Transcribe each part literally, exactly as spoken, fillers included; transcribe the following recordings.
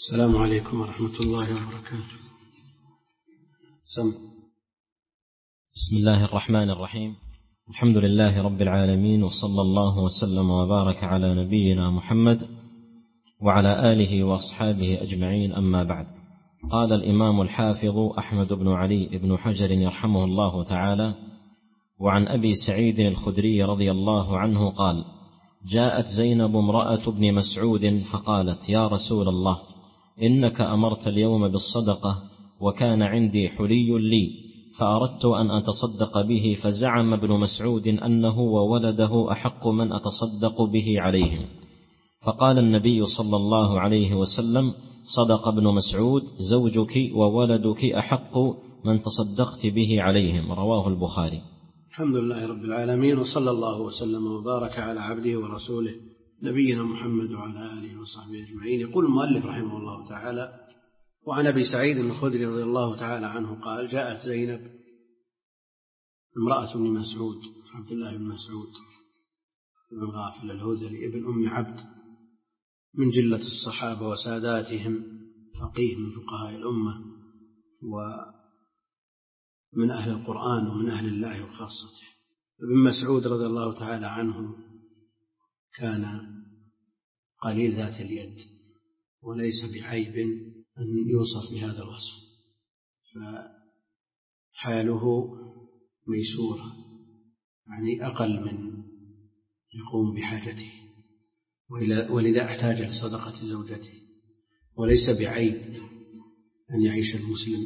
السلام عليكم ورحمة الله وبركاته. سم. بسم الله الرحمن الرحيم. الحمد لله رب العالمين، وصلى الله وسلم وبارك على نبينا محمد وعلى آله وأصحابه أجمعين، أما بعد. قال الإمام الحافظ أحمد بن علي بن حجر يرحمه الله تعالى: وعن أبي سعيد الخدري رضي الله عنه قال: جاءت زينب امرأة ابن مسعود فقالت: يا رسول الله، إنك أمرت اليوم بالصدقة، وكان عندي حلي لي، فأردت أن أتصدق به، فزعم ابن مسعود أنه وولده أحق من أتصدق به عليهم. فقال النبي صلى الله عليه وسلم: صدق ابن مسعود، زوجك وولدك أحق من تصدقت به عليهم. رواه البخاري. الحمد لله رب العالمين، وصلى الله وسلم وبارك على عبده ورسوله نبينا محمد وعلى آله وصحبه أجمعين. يقول المؤلف رحمه الله تعالى: وعن أبي سعيد الخدري رضي الله تعالى عنه قال: جاءت زينب امرأة ابن مسعود، عبد الله بن مسعود بن غافل الهذلي ابن أم عبد، من جلة الصحابة وساداتهم، فقيه من فقهاء الأمة ومن أهل القرآن ومن أهل الله وخاصته. ابن مسعود رضي الله تعالى عنه كان قليل ذات اليد، وليس بعيب أن يوصف بهذا الوصف، فحاله ميسورة، يعني أقل من يقوم بحاجته، ولذا احتاج لصدقة زوجته. وليس بعيب أن يعيش المسلم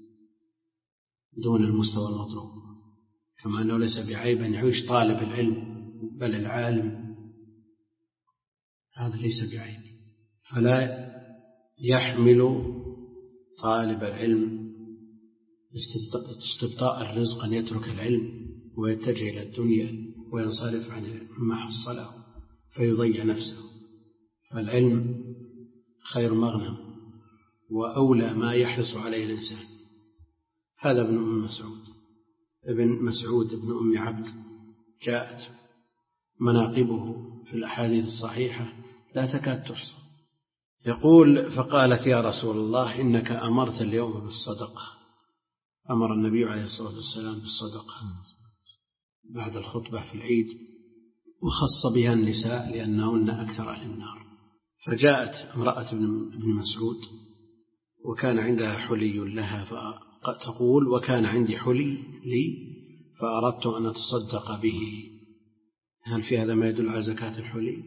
دون المستوى المطلوب، كما أنه ليس بعيب أن يعيش طالب العلم بل العالم، هذا ليس بعيب. فلا يحمل طالب العلم استبطاء الرزق أن يترك العلم ويتجه إلى الدنيا وينصرف عن ما حصله فيضيع نفسه. فالعلم خير مغنم وأولى ما يحرص عليه الإنسان. هذا ابن أم مسعود ابن مسعود ابن أم عبد، جاءت مناقبه في الأحاديث الصحيحة لا تكاد تحصى. يقول: فقالت: يا رسول الله، إنك أمرت اليوم بالصدقة. أمر النبي عليه الصلاة والسلام بالصدقة بعد الخطبة في العيد، وخص بها النساء لأنهن أكثر أهل النار. فجاءت امرأة ابن مسعود وكان عندها حلي لها، فتقول: وكان عندي حلي لي فأردت أن أتصدق به. هل في هذا ما يدل على زكاة الحلي؟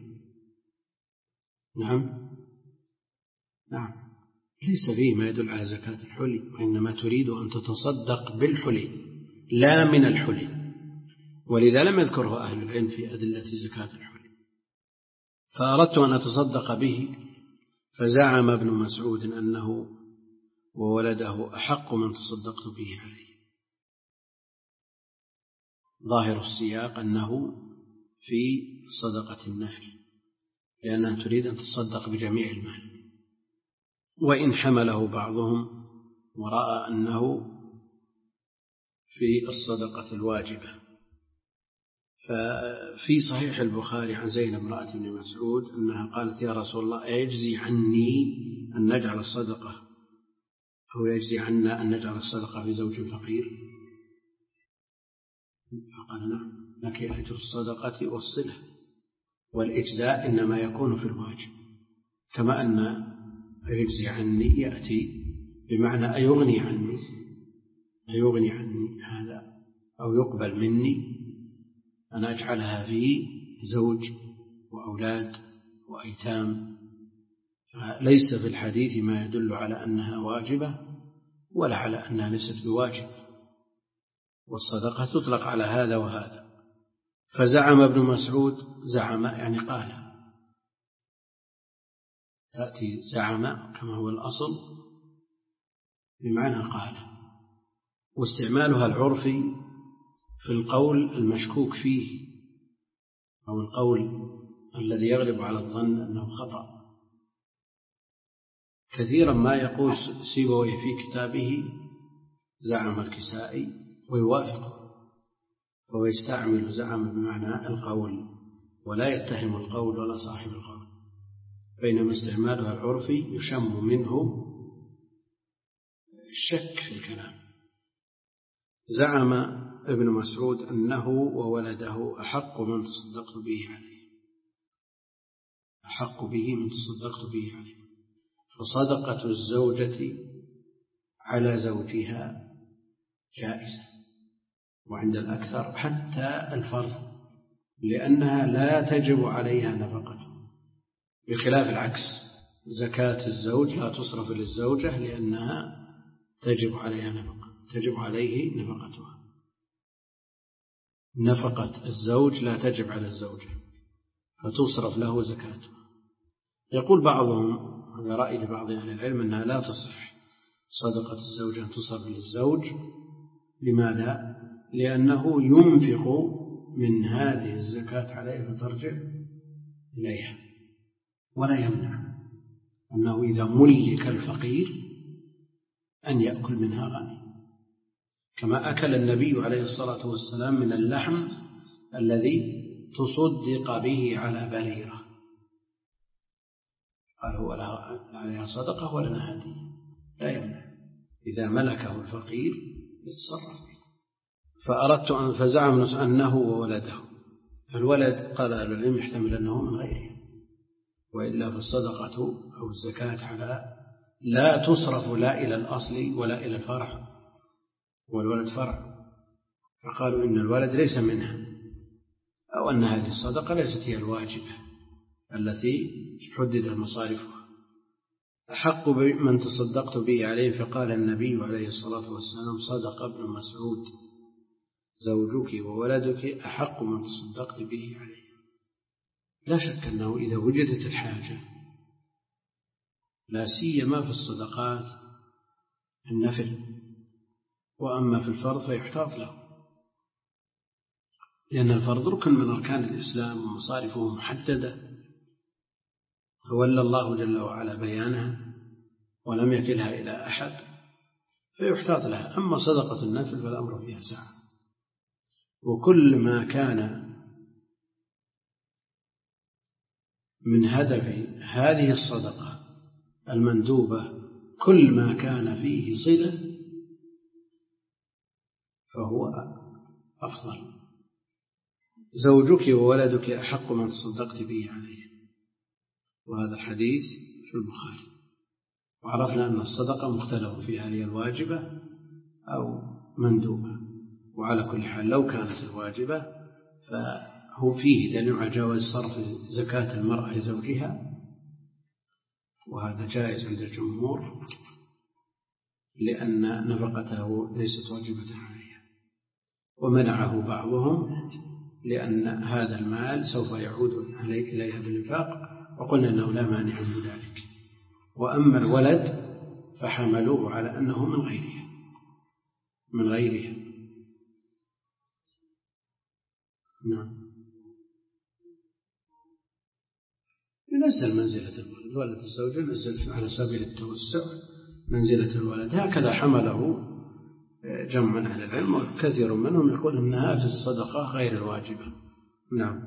نعم نعم ليس فيه ما يدل على زكاة الحلي، وإنما تريد أن تتصدق بالحلي لا من الحلي، ولذا لم يذكره أهل العلم في أدلة زكاة الحلي. فأردت أن أتصدق به، فزعم ابن مسعود أنه وولده أحق من تصدقت به عليه. ظاهر السياق أنه في صدقة النفل، لأنها تريد أن تصدق بجميع المال، وإن حمله بعضهم ورأى أنه في الصدقة الواجبة. ففي صحيح البخاري عن زينب امرأة ابن مسعود أنها قالت: يا رسول الله، أيجزي عني أن نجعل الصدقة أو يجزي عنا أن نجعل الصدقة في زوج فقير؟ فقال: نعم، لك أجر الصدقة والصلة، والإجزاء إنما يكون في الواجب، كما أن يجزي عني يأتي بمعنى أيغني عني أيغني عني هذا، أو يقبل مني أن أجعلها في زوج وأولاد وأيتام. فليس في الحديث ما يدل على أنها واجبة ولا على أنها ليست بواجب، والصدقة تطلق على هذا وهذا. فزعم ابن مسعود، زعم يعني قال، تأتي زعم كما هو الأصل بمعنى قال، واستعمالها العرفي في القول المشكوك فيه أو القول الذي يغلب على الظن أنه خطأ. كثيرا ما يقول سيبويه في كتابه زعم الكسائي ويوافقه، فهو يستعمل زعم بمعنى القول ولا يتهم القول ولا صاحب القول. بينما استعمالها العرفي يشم منه الشك في الكلام. زعم ابن مسعود أنه وولده أحق من تصدقت به عليه، أحق به من تصدقت به عليه. فصدقة الزوجة على زوجها جائزة، وعند الأكثر حتى الفرض، لأنها لا تجب عليها نفقته، بخلاف العكس، زكاة الزوج لا تصرف للزوجة لأنها تجب عليها نفقة، تجب عليه نفقتها. نفقة الزوج لا تجب على الزوجة فتصرف له زكاته. يقول بعضهم، هذا رأي لبعض أهل العلم، أنها لا تصح صدقة الزوج أن تصرف للزوج. لماذا؟ لأنه ينفق من هذه الزكاة عليه فترجع إليها، ولا يمنع أنه إذا ملك الفقير أن يأكل منها غني، كما أكل النبي عليه الصلاة والسلام من اللحم الذي تصدق به على بريرة، قال هو عليها صدقة ولنا هدية، لا يمنع إذا ملكه الفقير يتصرف به. فأردت أن فزعم أنه وولده. الولد قال أهل العلم يحتمل أنه من غيره، وإلا فالصدقة أو الزكاة على لا تصرف لا إلى الأصل ولا إلى الفرع، والولد فرع، فقالوا إن الولد ليس منها، أو أن هذه الصدقة ليست هي الواجبة التي حدد مصارفها. أحق من تصدقت به عليه، فقال النبي عليه الصلاة والسلام: صدق ابن مسعود، زوجك وولدك أحق من تصدقت به عليه. لا شك أنه إذا وجدت الحاجة، لا سيما في الصدقات النفل، وأما في الفرض فيحتاط له، لأن الفرض ركن من أركان الإسلام ومصارفه محددة، فولى الله جل وعلا بيانها ولم يكلها إلى أحد فيحتاط لها. أما صدقة النفل فالأمر فيها سعة، وكل ما كان من هدف هذه الصدقة المندوبة، كل ما كان فيه صلة فهو أفضل. زوجك وولدك أحق من تصدقت به عليه، وهذا الحديث في البخاري. وعرفنا أن الصدقة مختلف فيها، هي الواجبة أو مندوبة، وعلى كل حال لو كانت الواجبة فهو فيه دليل على جواز صرف زكاة المرأة لزوجها، وهذا جائز عند الجمهور لأن نفقته ليست واجبة عليها. ومنعه بعضهم لأن هذا المال سوف يعود إليها بالإنفاق، وقلنا أنه لا مانع من ذلك. وأما الولد فحملوه على أنه من غيرها من غيرها نعم، ينزل منزلة الولد، ولد الزوجة ينزل على سبيل التوسع منزلة الولد. هكذا حمله جمع من أهل العلم، وكثير منهم يقول أنها في الصدقة غير الواجبة. نعم.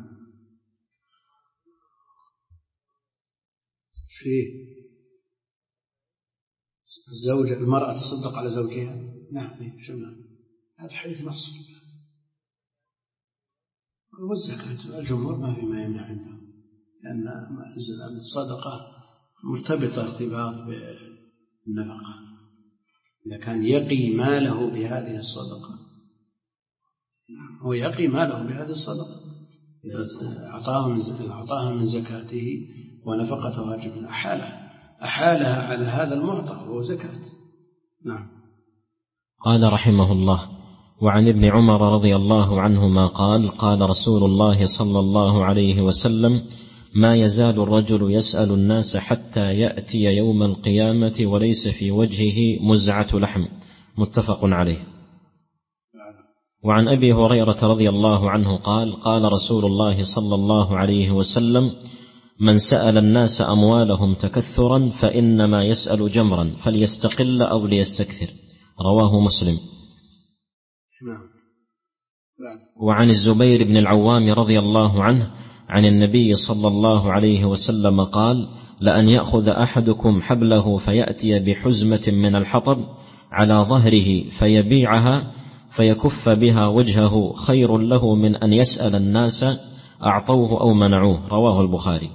في الزوجة المرأة تصدق على زوجها، نعم شمال هذا الحديث نص. والزكاة الجمهور ما في ما يمنع عندهم، لأن الصدقة مرتبطة ارتباط بالنفقة. إذا كان يقي ماله بهذه الصدقة، هو يقي ماله بهذه الصدقة، إذا أعطاها من زكاته ونفقة واجب أحالها أحالها على هذا المعطى وهو زكاة. نعم. قال رحمه الله: وعن ابن عمر رضي الله عنهما قال: قال رسول الله صلى الله عليه وسلم: ما يزال الرجل يسأل الناس حتى يأتي يوم القيامة وليس في وجهه مزعة لحم. متفق عليه. وعن أبي هريرة رضي الله عنه قال: قال رسول الله صلى الله عليه وسلم: من سأل الناس أموالهم تكثرا فإنما يسأل جمرا، فليستقل أو ليستكثر. رواه مسلم. وعن الزبير بن العوام رضي الله عنه عن النبي صلى الله عليه وسلم قال: لأن يأخذ أحدكم حبله فيأتي بحزمة من الحطب على ظهره فيبيعها فيكف بها وجهه خير له من أن يسأل الناس أعطوه أو منعوه. رواه البخاري.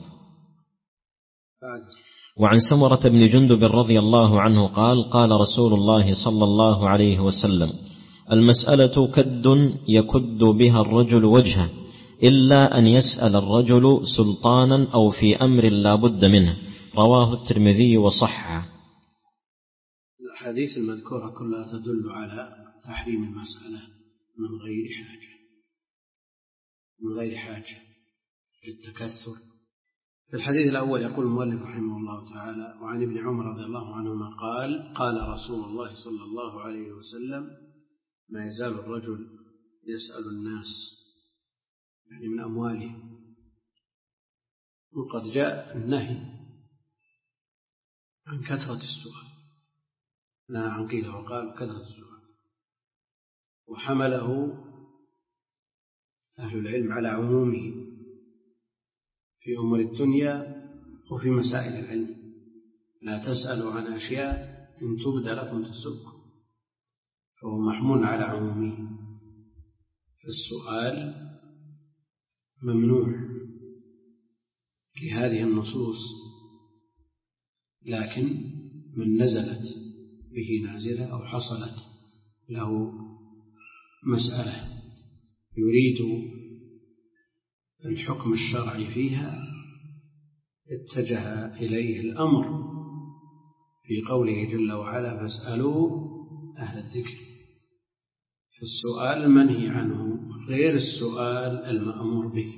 وعن سمرة بن جندب رضي الله عنه قال قال رسول الله صلى الله عليه وسلم: المسألة كد يكد بها الرجل وجهه إلا أن يسأل الرجل سلطانا أو في أمر لا بد منه. رواه الترمذي وصححه. الأحاديث المذكورة كلها تدل على تحريم المسألة من غير حاجة من غير حاجة للتكثر. في الحديث الأول يقول المؤلف رحمه الله تعالى: وعن ابن عمر رضي الله عنهما قال قال رسول الله صلى الله عليه وسلم: ما يزال الرجل يسأل الناس يعني من أموالهم. وقد جاء النهي عن كثرة السؤال، نهى عن قيل وقال كثرة السؤال، وحمله أهل العلم على عمومه في أمور الدنيا وفي مسائل العلم. لا تسألوا عن أشياء إن تبد لكم تسؤكم، فهو محمول على عمومه. فالسؤال ممنوع لهذه النصوص، لكن من نزلت به نازلة أو حصلت له مسألة يريد الحكم الشرعي فيها اتجه إليه الأمر في قوله جل وعلا: فاسألوا أهل الذكر. فالسؤال المنهي عنه غير السؤال المأمور به.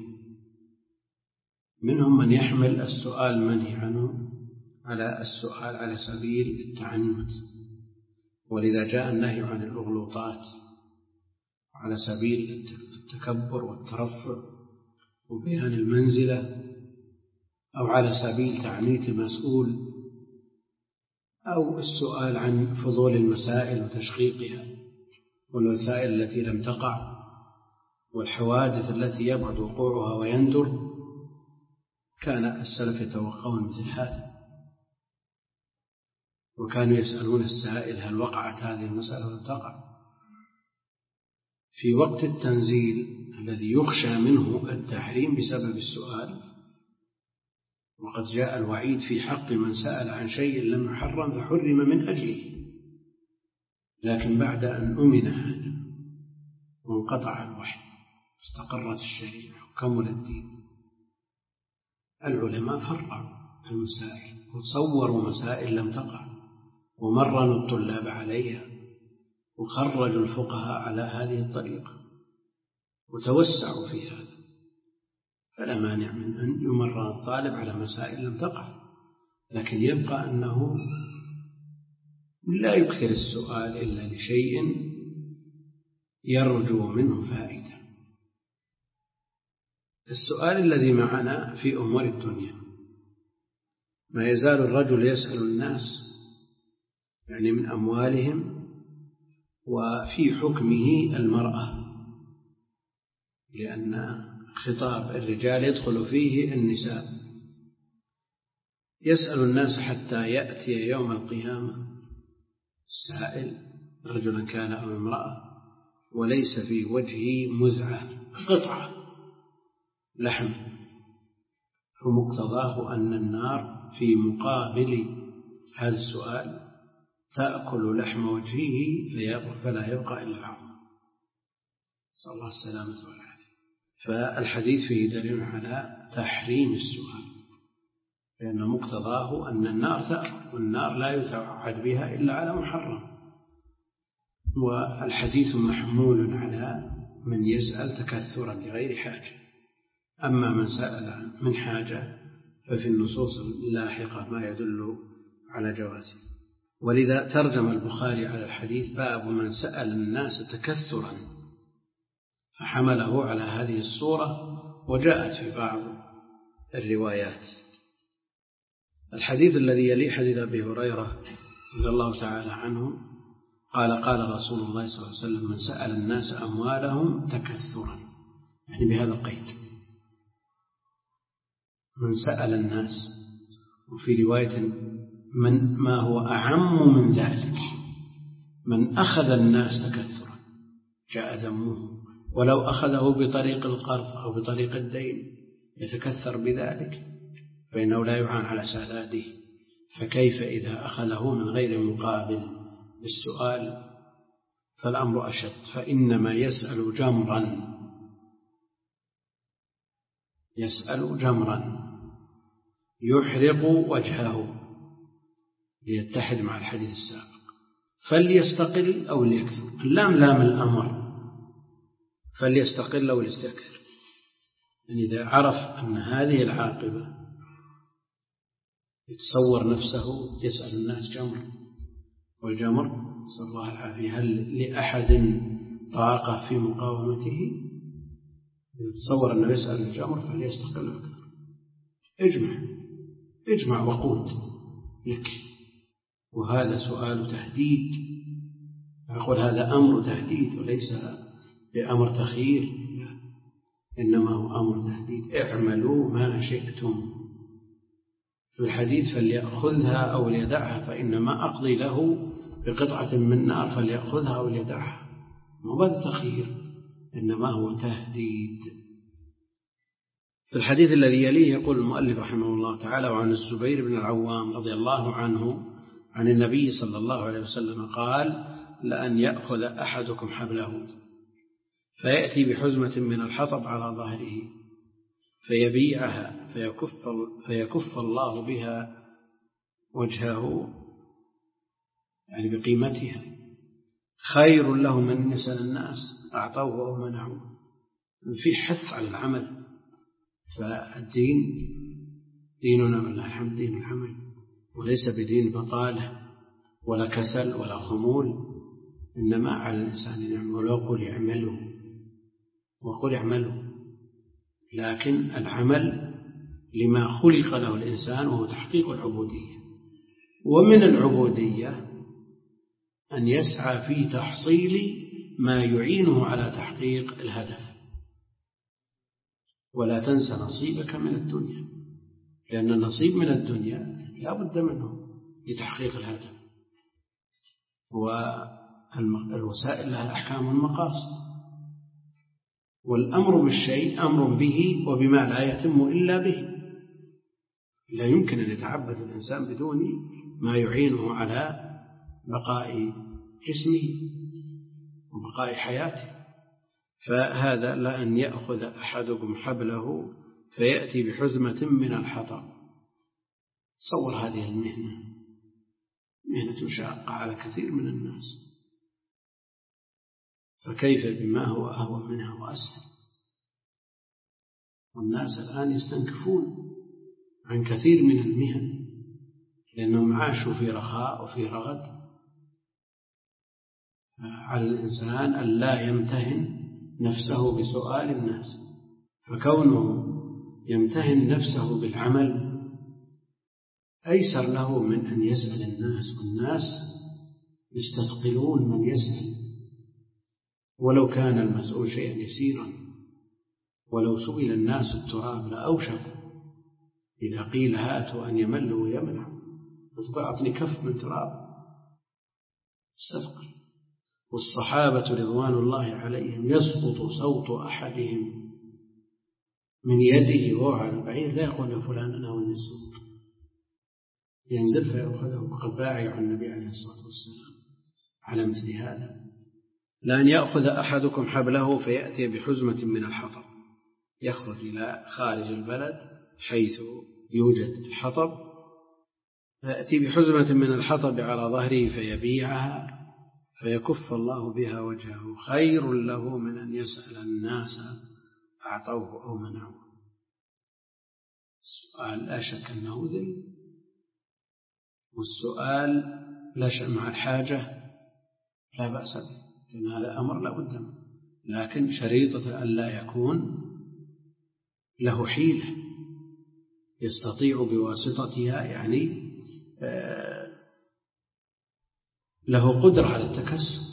منهم من يحمل السؤال المنهي عنه على السؤال على سبيل التعنت، ولذا جاء النهي عن الأغلوطات على سبيل التكبر والترفع وبيان المنزلة، أو على سبيل تعنيت المسؤول، أو السؤال عن فضول المسائل وتشقيقها والوسائل التي لم تقع والحوادث التي يبعد وقوعها ويندر. كان السلف يتوقعون مثل هذا، وكانوا يسألون السائل: هل وقعت هذه المسألة ولم تقع؟ في وقت التنزيل الذي يخشى منه التحريم بسبب السؤال، وقد جاء الوعيد في حق من سأل عن شيء لم يحرم فحرم من أجله. لكن بعد أن أمن هذا وانقطع الوحي استقرت الشريعة وكمل الدين، العلماء فرعوا المسائل وتصوروا مسائل لم تقع ومرنوا الطلاب عليها وخرجوا الفقهاء على هذه الطريقة وتوسعوا في هذا. فلا مانع من أن يمرن الطالب على مسائل لم تقع، لكن يبقى أنه لا يكثر السؤال إلا لشيء يرجو منه فائدة. السؤال الذي معنا في أمور الدنيا: ما يزال الرجل يسأل الناس يعني من أموالهم، وفي حكمه المرأة، لأن خطاب الرجال يدخل فيه النساء. يسأل الناس حتى يأتي يوم القيامة السائل رجلا كان أو امرأة وليس في وجهه مزعة قطعة لحم، فمقتضاه أن النار في مقابل هذا السؤال تأكل لحم وجهه فلا يبقى إلا العظم، صلى الله السلامة والعافية. فالحديث فيه دليل على تحريم السؤال، لأن مقتضاه أن النار تأكل، والنار لا يتوعد بها إلا على محرم. والحديث محمول على من يسأل تكثرا لغير حاجة. أما من سأل من حاجة ففي النصوص اللاحقة ما يدل على جوازه. ولذا ترجم البخاري على الحديث: باب من سأل الناس تكثرا، فحمله على هذه الصورة، وجاءت في بعض الروايات. الحديث الذي يلي حديث أبي هريرة رضي الله تعالى عنه قال قال رسول الله صلى الله عليه وسلم: من سأل الناس أموالهم تكثرا، يعني بهذا القيد: من سأل الناس وفي رواية من ما هو أعم من ذلك، من أخذ الناس تكثرا جاء ذمه، ولو أخذه بطريق القرض أو بطريق الدين يتكثر بذلك فإنه لا يعان على سداده، فكيف إذا أخذه من غير مقابل بالسؤال؟ فالأمر أشد، فإنما يسأل جمرا، يسأل جمرا يحرق وجهه ليتحد مع الحديث السابق، فليستقل أو ليكثر. اللام لام الأمر، فليستقل أو ليستكثر، يعني إذا عرف أن هذه العاقبة يتصور نفسه يسأل الناس جمر، والجمر صلى الله العافية هل لأحد طاقة في مقاومته؟ يتصور أنه يسأل الجمر فليستقل أكثر. اجمع اجمع وقود لك، وهذا سؤال تهديد، أقول هذا أمر تهديد وليس بأمر تخيير، إنما هو أمر تهديد. اعملوا ما شئتم، في الحديث فليأخذها أو ليدعها فإنما أقضي له بقطعة من نار فليأخذها أو ليدعها، مو هذا تخيير إنما هو تهديد. في الحديث الذي يليه يقول المؤلف رحمه الله تعالى: وعن الزبير بن العوام رضي الله عنه عن النبي صلى الله عليه وسلم قال: لأن يأخذ أحدكم حبله فيأتي بحزمة من الحطب على ظهره فيبيعها فيكف, فيكف الله بها وجهه، يعني بقيمتها، خير له من يسأل الناس أعطوه أو منعوه. في حث على العمل، فالدين ديننا والله الحمد دين العمل، وليس بدين بطالة ولا كسل ولا خمول، إنما على الإنسان يعمل. وقل يعملوا وقل يعملوا، لكن العمل لما خلق له الإنسان وهو تحقيق العبودية، ومن العبودية أن يسعى في تحصيل ما يعينه على تحقيق الهدف. ولا تنسى نصيبك من الدنيا، لأن النصيب من الدنيا لا بد منه لتحقيق الهدف، والوسائل لها أحكام المقاصد، والأمر بالشيء أمر به وبما لا يتم إلا به. لا يمكن أن يتعبد الإنسان بدون ما يعينه على بقاء جسمه وبقاء حياته. فهذا لأن يأخذ أحدكم حبله فيأتي بحزمة من الحطب. تصور هذه المهنة، مهنة شاقة على كثير من الناس، فكيف بما هو أهون منها وأسهل؟ والناس الآن يستنكفون عن كثير من المهن لأنهم عاشوا في رخاء وفي رغد. على الإنسان أن لا يمتهن نفسه بسؤال الناس، فكونه يمتهن نفسه بالعمل أيسر له من أن يسأل الناس، والناس يستثقلون من يسأل، ولو كان المسؤول شيئا يسيرا. ولو سئل الناس التراب لأوشكوا إذا قيل هاتوا أن يملوا ويمنعوا، وتقول أعطني كف من تراب، استثقل. والصحابة رضوان الله عليهم يسقط صوت أحدهم من يده وهو على البعير لا يقول فلان أنا أولي الصوت، ينزل فيأخذه، وقد باعوا النبي عليه الصلاة والسلام على مثل هذا. لأن يأخذ أحدكم حبله فيأتي بحزمة من الحطب، يخرج إلى خارج البلد حيث يوجد الحطب، فيأتي بحزمة من الحطب على ظهره فيبيعها فيكف الله بها وجهه، خير له من أن يسأل الناس أعطوه أو منعوه. السؤال لا شك أنه ذل، والسؤال لا شك مع الحاجة لا بأس به، لأن هذا أمر لا بد منه، لكن شريطة أن لا يكون له حيلة يستطيع بواسطتها، يعني له قدرة على التكسب،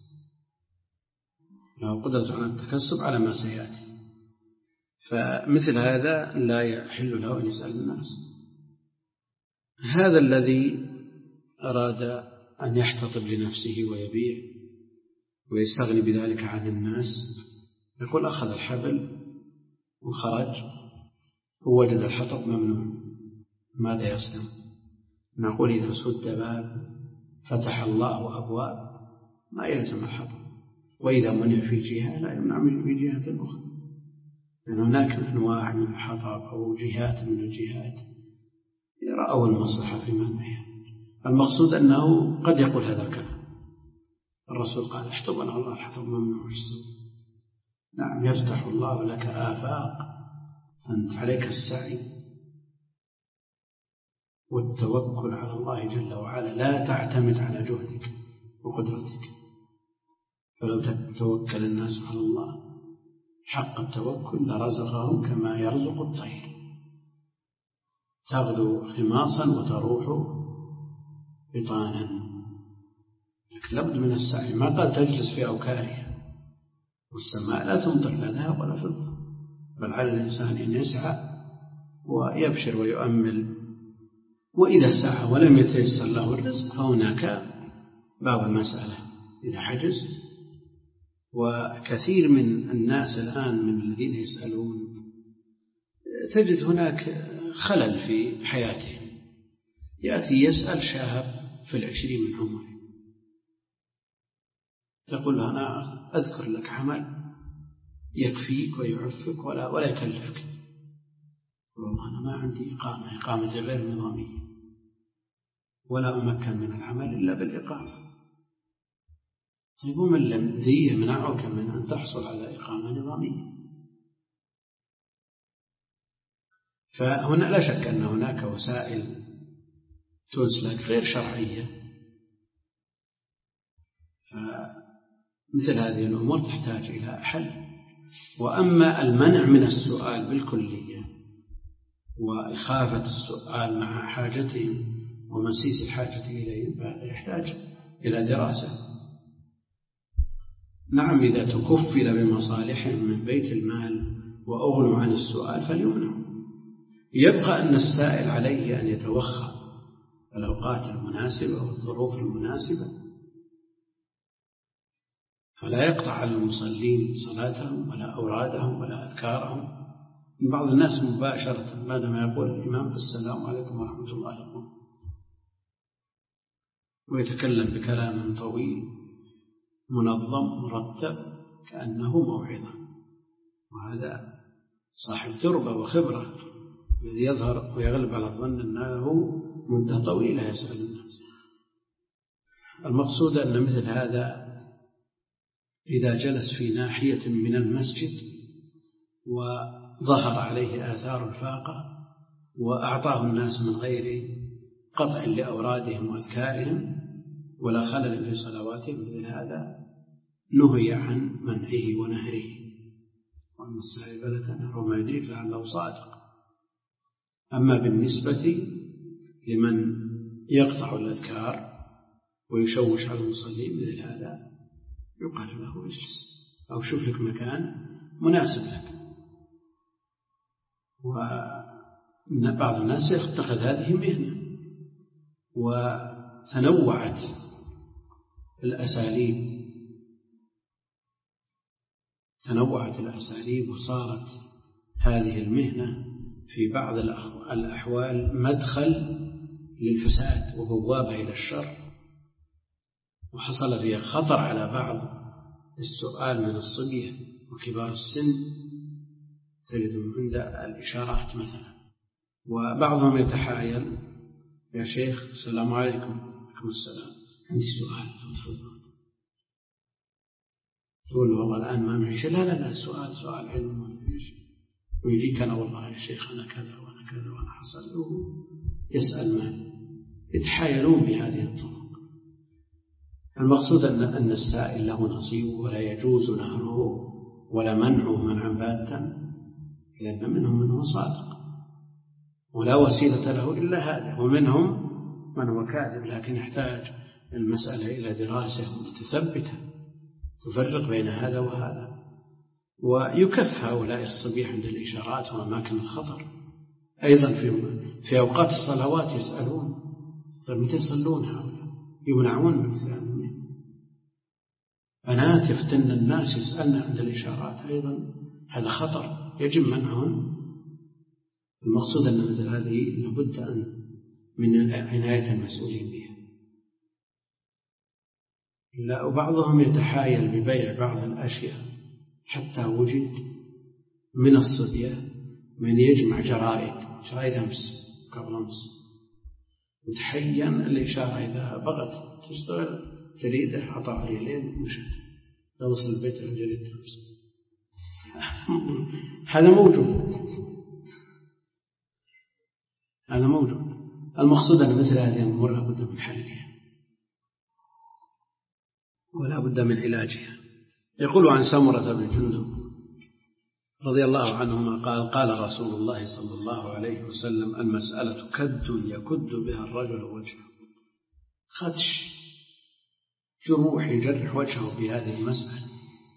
له قدرة على التكسب على ما سيأتي. فمثل هذا لا يحل له أن يسأل الناس، هذا الذي أراد أن يحتطب لنفسه ويبيع ويستغني بذلك عن الناس، يقول أخذ الحبل وخرج ووجد الحطب ممنوع، ماذا يصنع؟ نقول إذا سد باب فتح الله أبواب ما يلزم الحطب، وإذا منع في جهة لا يمنع منه في جهة أخرى، لأن هناك أنواع من الحطب أو جهات من الجهات رأوا المصلحة في منعها. المقصود أنه قد يقول هذا الكلام، الرسول قال احتبنا الله الحطب ممنوع السوء. نعم يفتح الله لك آفاق، فأنت عليك السعي والتوكل على الله جل وعلا، لا تعتمد على جهدك وقدرتك، فلو توكل الناس على الله حق التوكل لرزقهم كما يرزق الطير، تغدو خماصا وتروح بطانا. لكن لابد من السعي، ما قال تجلس في أوكارها، والسماء لا تمطر لا ذهب ولا فضة، بل على الإنسان أن يسعى ويبشر ويؤمل، وإذا سعى ولم يتيسر له الرزق فهناك باب المسألة إذا حجز. وكثير من الناس الآن من الذين يسألون تجد هناك خلل في حياتهم، يأتي يسأل شاب في العشرين من عمره، تقول له أنا أذكر لك عمل يكفيك ويعفك ولا ولا يكلفك، والله أنا ما عندي إقامة، إقامة غير نظامية، ولا أمكن من العمل إلا بالإقامة. طيب ومن لم ذي يمنعك من أن تحصل على إقامة نظامية؟ فهنا لا شك أن هناك وسائل تسلك غير شرعية، فمثل هذه الأمور تحتاج إلى حل. وأما المنع من السؤال بالكلية وإخافة السؤال مع حاجتهم ومسيس الحاجة إليهم فهذا يحتاج إلى دراسة. نعم إذا تكفل بمصالحهم من بيت المال وأغنوا عن السؤال فليمنعوا، يبقى أن السائل عليه أن يتوخى الأوقات المناسبة والظروف المناسبة، فلا يقطع على المصلين صلاتهم ولا أورادهم ولا أذكارهم. بعض الناس مباشرة بعدما يقول الإمام السلام عليكم ورحمة الله يقول ويتكلم بكلام طويل منظم مرتب كأنه موعظة، وهذا صاحب تربة وخبرة الذي يظهر ويغلب على الظن أنه مدة طويلة يسأل الناس. المقصود أن مثل هذا إذا جلس في ناحية من المسجد وظهر عليه آثار الفاقة وأعطاه الناس من غير قطع لأورادهم وأذكارهم ولا خلل في صلواتهم، مثل هذا نهي عن منعه ونهره، وأن السائل فلا تنهر وما يدريك لعله صادق. أما بالنسبة لمن يقطع الأذكار ويشوش على المصلين مثل هذا يقال له اجلس أو شوف لك مكان مناسب لك. وبعض الناس يتخذ هذه مهنة، وتنوعت الأساليب تنوعت الأساليب وصارت هذه المهنة في بعض الأحوال مدخل للفساد وبوابة إلى الشر، وحصل فيها خطر على بعض السؤال من الصبية وكبار السن، تجدهم عند الإشارات مثلا، وبعضهم يتحايل يا شيخ السلام عليكم. عليكم السلام، عندي سؤال لو تفضل. تقول والله الآن ما معي شيء. لا لا لا سؤال سؤال علم ويجيك أنا والله يا شيخ أنا كذا وأنا كذا وأنا حصل له يسأل معي، يتحايلون بهذه الطرق. المقصود أن أن السائل له نصيب ولا يجوز نهره ولا منعه منعا باتا، لأن منهم من هو صادق ولا وسيلة له إلا هذا، ومنهم من هو كاذب، لكن يحتاج المسألة إلى دراسة متثبتة تفرق بين هذا وهذا، ويكف هؤلاء الصبيح عند الإشارات وأماكن الخطر أيضا في في أوقات الصلوات يسألون طيب متى يصلون هؤلاء؟ يمنعون من مثل هذا. بنات يفتن الناس يسألن عند الإشارات أيضا، هذا خطر يجب منعهم. المقصود أن مثل هذه لابد أن من عناية المسؤولين بها. لا، وبعضهم يتحايل ببيع بعض الأشياء حتى وجد من الصبية من يجمع جرائد جرائد أمس قبل أمس، وتحين الإشارة إذا بغت تشتغل جريدة عطاء ريالين مشهد لو وصل البيت الجريدة خمسة. هذا موجود هذا موجود. المقصود أن مثل هذه الأمور لا بد من حلها ولا بد من علاجها. يقول عن سمرة بن جندب رضي الله عنهما قال قال رسول الله صلى الله عليه وسلم المسألة كد يكد بها الرجل وجهه، خدش جروح يجرح وجهه بهذه المسألة،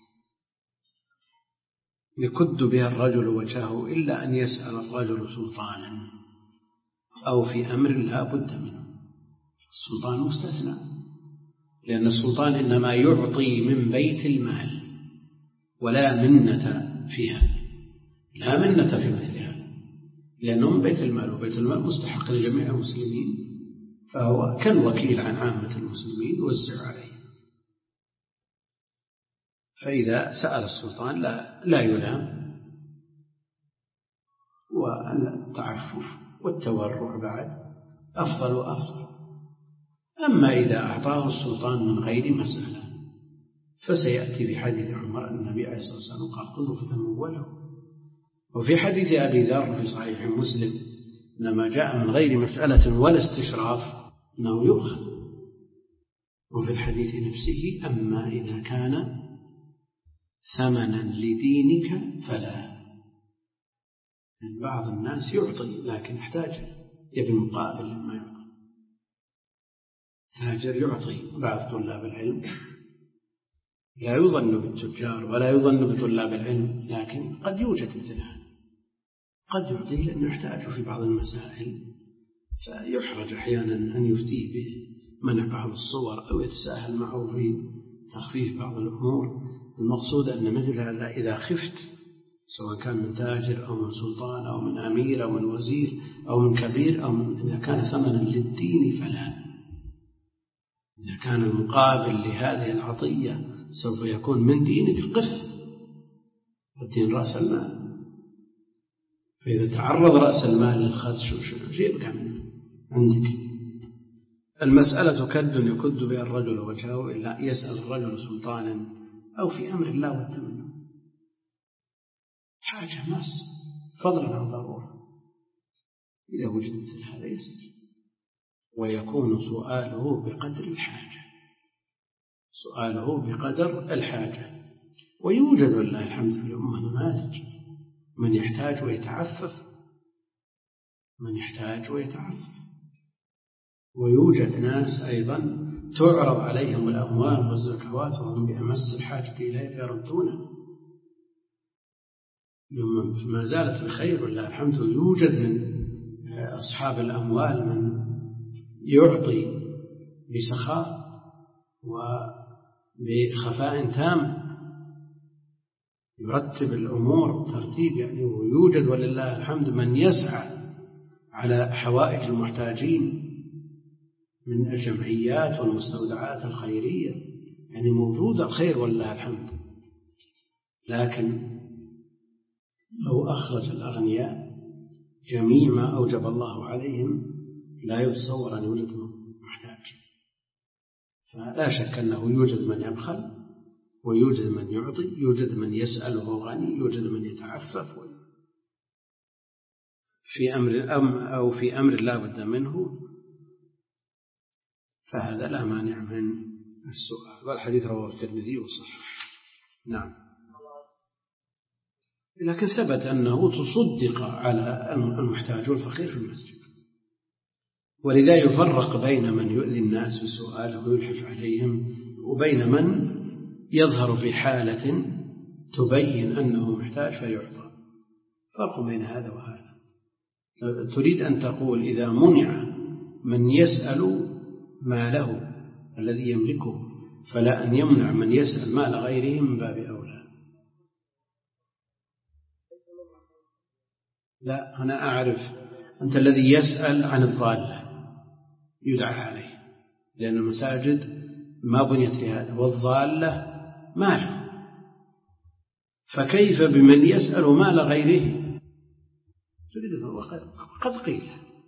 يكد بها الرجل وجهه إلا أن يسأل الرجل سلطانا أو في أمر لا بد منه. السلطان مستثنى، لأن السلطان إنما يعطي من بيت المال ولا منة فيها، لا منة في مثل هذا، لأنه من بيت المال، وبيت المال مستحق لجميع المسلمين، فهو كالوكيل عن عامة المسلمين يوزع عليه. فإذا سأل السلطان لا, لا يلام، والتعفف والتورع بعد أفضل وأفضل. أما إذا أعطاه السلطان من غير مسألة فسيأتي في حديث عمر أن النبي عليه الصلاة والسلام قال خذوا فتموله. وفي حديث أبي ذر في صحيح مسلم لما جاء من غير مسألة ولا استشراف أنه يؤخذ. وفي الحديث نفسه أما إذا كان ثمنا لدينك فلا. يعني بعض الناس يعطي لكن يحتاج يبي مقابل ما يعطي. تاجر يعطي بعض طلاب العلم، لا يظن بالتجار ولا يظن بطلاب العلم، لكن قد يوجد مثل هذا، قد يعطي لأنه يحتاج في بعض المسائل فيحرج أحيانا أن يفتيه بمنع بعض الصور أو يتساهل معه في تخفيف بعض الأمور. المقصود أن مثل هذا إذا خفت سواء كان من تاجر أو من سلطان أو من أمير أو من وزير أو من كبير أو من إذا كان ثمنا للدين فلا. إذا كان المقابل لهذه العطية سوف يكون من دينك قف، الدين رأس المال، فإذا تعرض رأس المال للخدش يبقى منه عندك. المسألة كد يكد بها الرجل وجهه إلا يسأل الرجل سلطانا أو في أمر لا بد منه، حاجة ماس فضلا عن ضرورة، إذا وجد مثل هذا يسأل، ويكون سؤاله بقدر الحاجة، سؤاله بقدر الحاجة. ويوجد لله الحمد في الأمة نماذج من يحتاج ويتعفف، من يحتاج ويتعفف. ويوجد ناس أيضا تعرض عليهم الأموال والزكوات وهم بأمس الحاجة إليه فيردونه، ما زالت الخير والله الحمد. يوجد من أصحاب الأموال من يعطي بسخاء وبخفاء تام، يرتب الأمور ترتيب يعني. ويوجد ولله الحمد من يسعى على حوائج المحتاجين من الجمعيات والمستودعات الخيرية، يعني موجود الخير والله الحمد. لكن لو أخرج الأغنياء جميع ما أوجب الله عليهم لا يتصور أن يوجد محتاج. فلا شك أنه يوجد من يبخل ويوجد من يعطي، يوجد من يسأل وهو غني، يوجد من يتعفف في أمر أم أو في أمر لا بد منه، فهذا لا مانع من السؤال. والحديث رواه الترمذي وصححه. نعم. لكن ثبت أنه تصدق على المحتاج والفقير في المسجد، ولذا يفرق بين من يؤذي الناس بسؤاله ويلحف عليهم وبين من يظهر في حالة تبين أنه محتاج فيعطى. فرق بين هذا وهذا. تريد أن تقول إذا منع من يسأل ماله الذي يملكه فلا أن يمنع من يسأل مال غيره من باب أولى. لا، أنا أعرف أنت الذي يسأل عن الضالة يدعى عليه، لأن المساجد ما بنيت لهذا، والضالة ماله، فكيف بمن يسأل مال غيره؟ قد قيل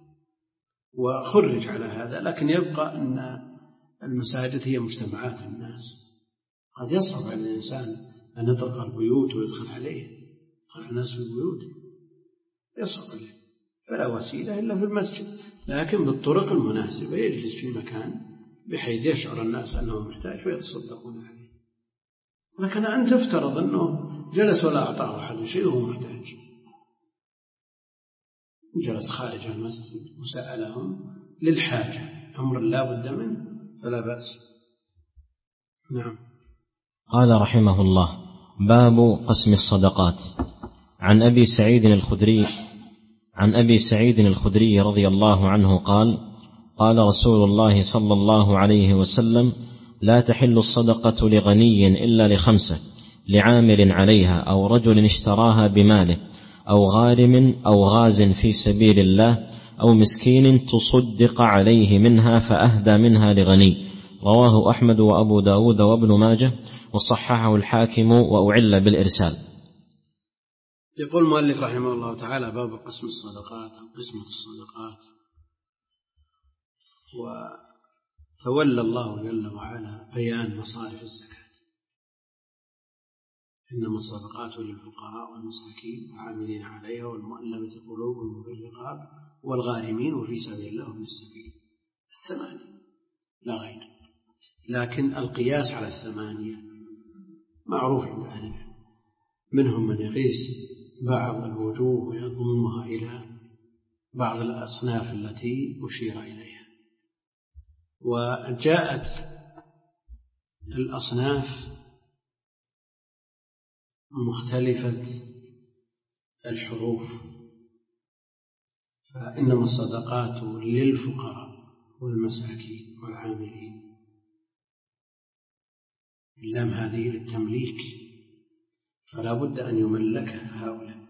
وخرج على هذا، لكن يبقى أن المساجد هي مجتمعات الناس، قد يصعب على الإنسان أن يطرق البيوت ويدخل عليه، يدخل الناس في البيوت يصعب عليه، فلا وسيلة إلا في المسجد، لكن بالطرق المناسبة يجلس في مكان بحيث يشعر الناس أنه محتاج ويتصدقون عليه. لكن أن تفترض أنه جلس ولا أعطاه أحد شيء وهو محتاج، جلس خارج المسجد وسألهم للحاجة أمر لا بد منه فلا بأس. نعم. قال رحمه الله: باب قسم الصدقات. عن أبي سعيد الخدري عن أبي سعيد الخدري رضي الله عنه قال: قال رسول الله صلى الله عليه وسلم: لا تحل الصدقة لغني إلا لخمسة: لعامل عليها، أو رجل اشتراها بماله، أو غارم، أو غاز في سبيل الله، أو مسكين تصدق عليه منها فأهدى منها لغني. رواه أحمد وأبو داود وابن ماجه، وصححه الحاكم وأعل بالإرسال. يقول المؤلف رحمه الله تعالى: باب قسم الصدقات أو قسمة الصدقات. وتولى الله جل وعلا بيان مصارف الزكاة: إنما الصدقات للفقراء والمساكين والعاملين عليها والمؤلفة قلوبهم وفي الرقاب والغارمين وفي سبيل الله وابن السبيل. الثمانية لا غير، لكن القياس على الثمانية معروف عند أهل العلم، منهم من يقيس بعض الوجوه ويضمها إلى بعض الأصناف التي أشير إليها، وجاءت الأصناف مختلفة الحروف، فإنما الصدقات للفقراء والمساكين والعاملين، اللام هذه للتمليك، فلا بد أن يملك هؤلاء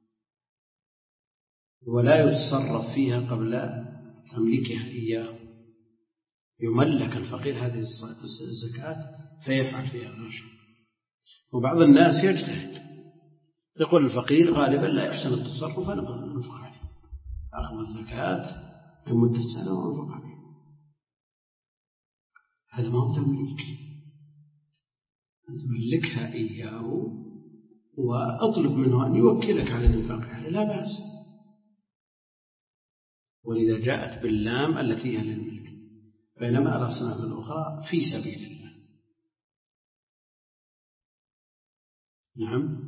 ولا يتصرف فيها قبل تمليكها إياه. يملك الفقير هذه الزكاة فيفعل فيها ما شاء. وبعض الناس يجتهد، يقول الفقير غالبا لا يحسن التصرف فأنا أنفق عليه، أخذ الزكاة لمدة سنة وأنفق عليه. هذا ما هو تمليك، أن تملكها إياه وأطلب منه أن يوكلك على الإنفاق عليه، لا بأس. ولذا جاءت باللام التي هي للملك، بينما الأصناف الأخرى في سبيل الله. نعم.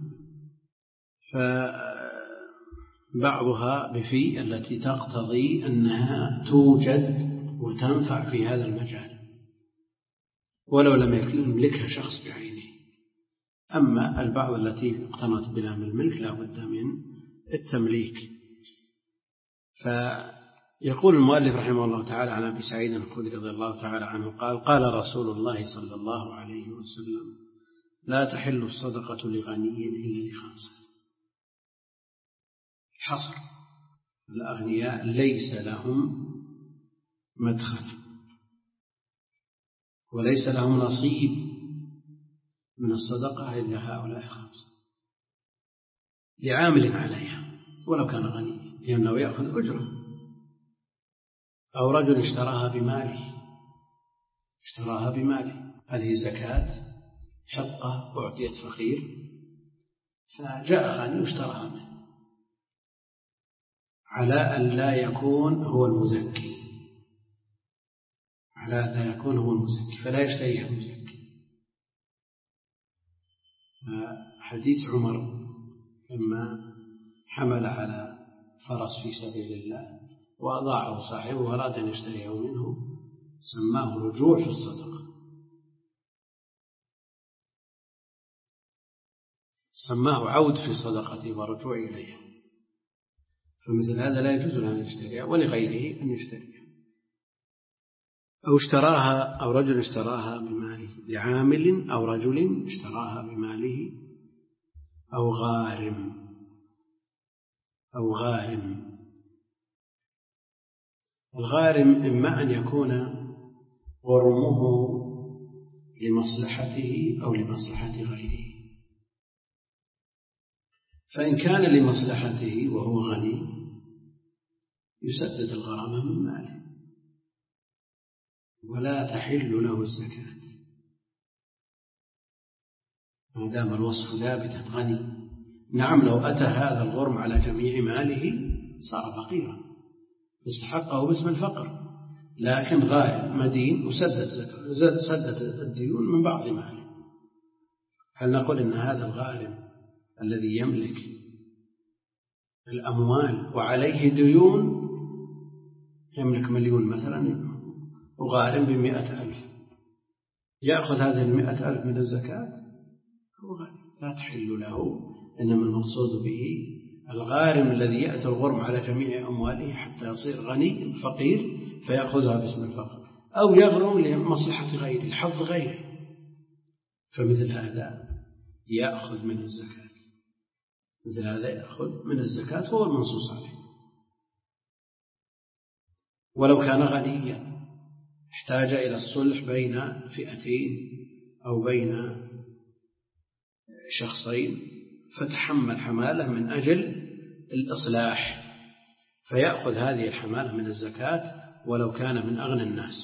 فبعضها بفي التي تقتضي أنها توجد وتنفع في هذا المجال ولو لم يملكها شخص بعينه. أما البعض التي اقتنت بلام الملك لا بد من التمليك. فيقول المؤلف رحمه الله تعالى عن أبي سعيد الخدري رضي الله تعالى عنه قال: قال رسول الله صلى الله عليه وسلم: لا تحل الصدقة لغني إلا لخمسة. حصر: الأغنياء ليس لهم مدخل وليس لهم نصيب من الصدقة إلا هؤلاء خمسة: لعامل عليها ولو كان غني لأنه يأخذ أجره، أو رجل اشتراها بماله اشتراها بماله هذه زكاة حقة أعطيت فقير فجاء غني واشتراها منه، على أن لا يكون هو المزكي على أن لا يكون هو المزكي فلا يشتريها المزكي. حديث عمر لما حمل على فرس في سبيل الله وأضاعه صاحبه وأراد أن يشتريه منه سماه رجوع في الصدقة، سماه عود في صدقته ورجوع إليها. فمثل هذا لا يجوز له أن يشتريها ولغيره أن يشتريها. أو اشتراها أو رجل اشتراها بماله لعامل أو رجل اشتراها بماله أو غارم أو غارم. الغارم إما أن يكون غرمه لمصلحته أو لمصلحة غيره، فإن كان لمصلحته وهو غني يسدد الغرامة من ماله ولا تحل له الزكاة ما دام الوصف ثابتا غني. نعم لو أتى هذا الغرم على جميع ماله صار فقيرا استحقه باسم الفقر، لكن غائب مدين وسدد زكاة سدد الديون من بعض ماله. هل نقول إن هذا الغارم الذي يملك الأموال وعليه ديون يملك مليون مثلا وغارم بمئة ألف يأخذ هذه المئة ألف من الزكاة؟ هو غارم لا تحل له. إنما المقصود به الغارم الذي يأتي الغرم على جميع أمواله حتى يصير غني فقير فيأخذها باسم الفقر، أو يغرم لمصلحة غيره لحظ غيره، فمثل هذا يأخذ من الزكاة. مثل هذا يأخذ من الزكاة هو المنصوص عليه. ولو كان غنيا احتاج إلى الصلح بين فئتين أو بين شخصين فتحمل حمالة من أجل الإصلاح فيأخذ هذه الحمالة من الزكاة ولو كان من أغنى الناس.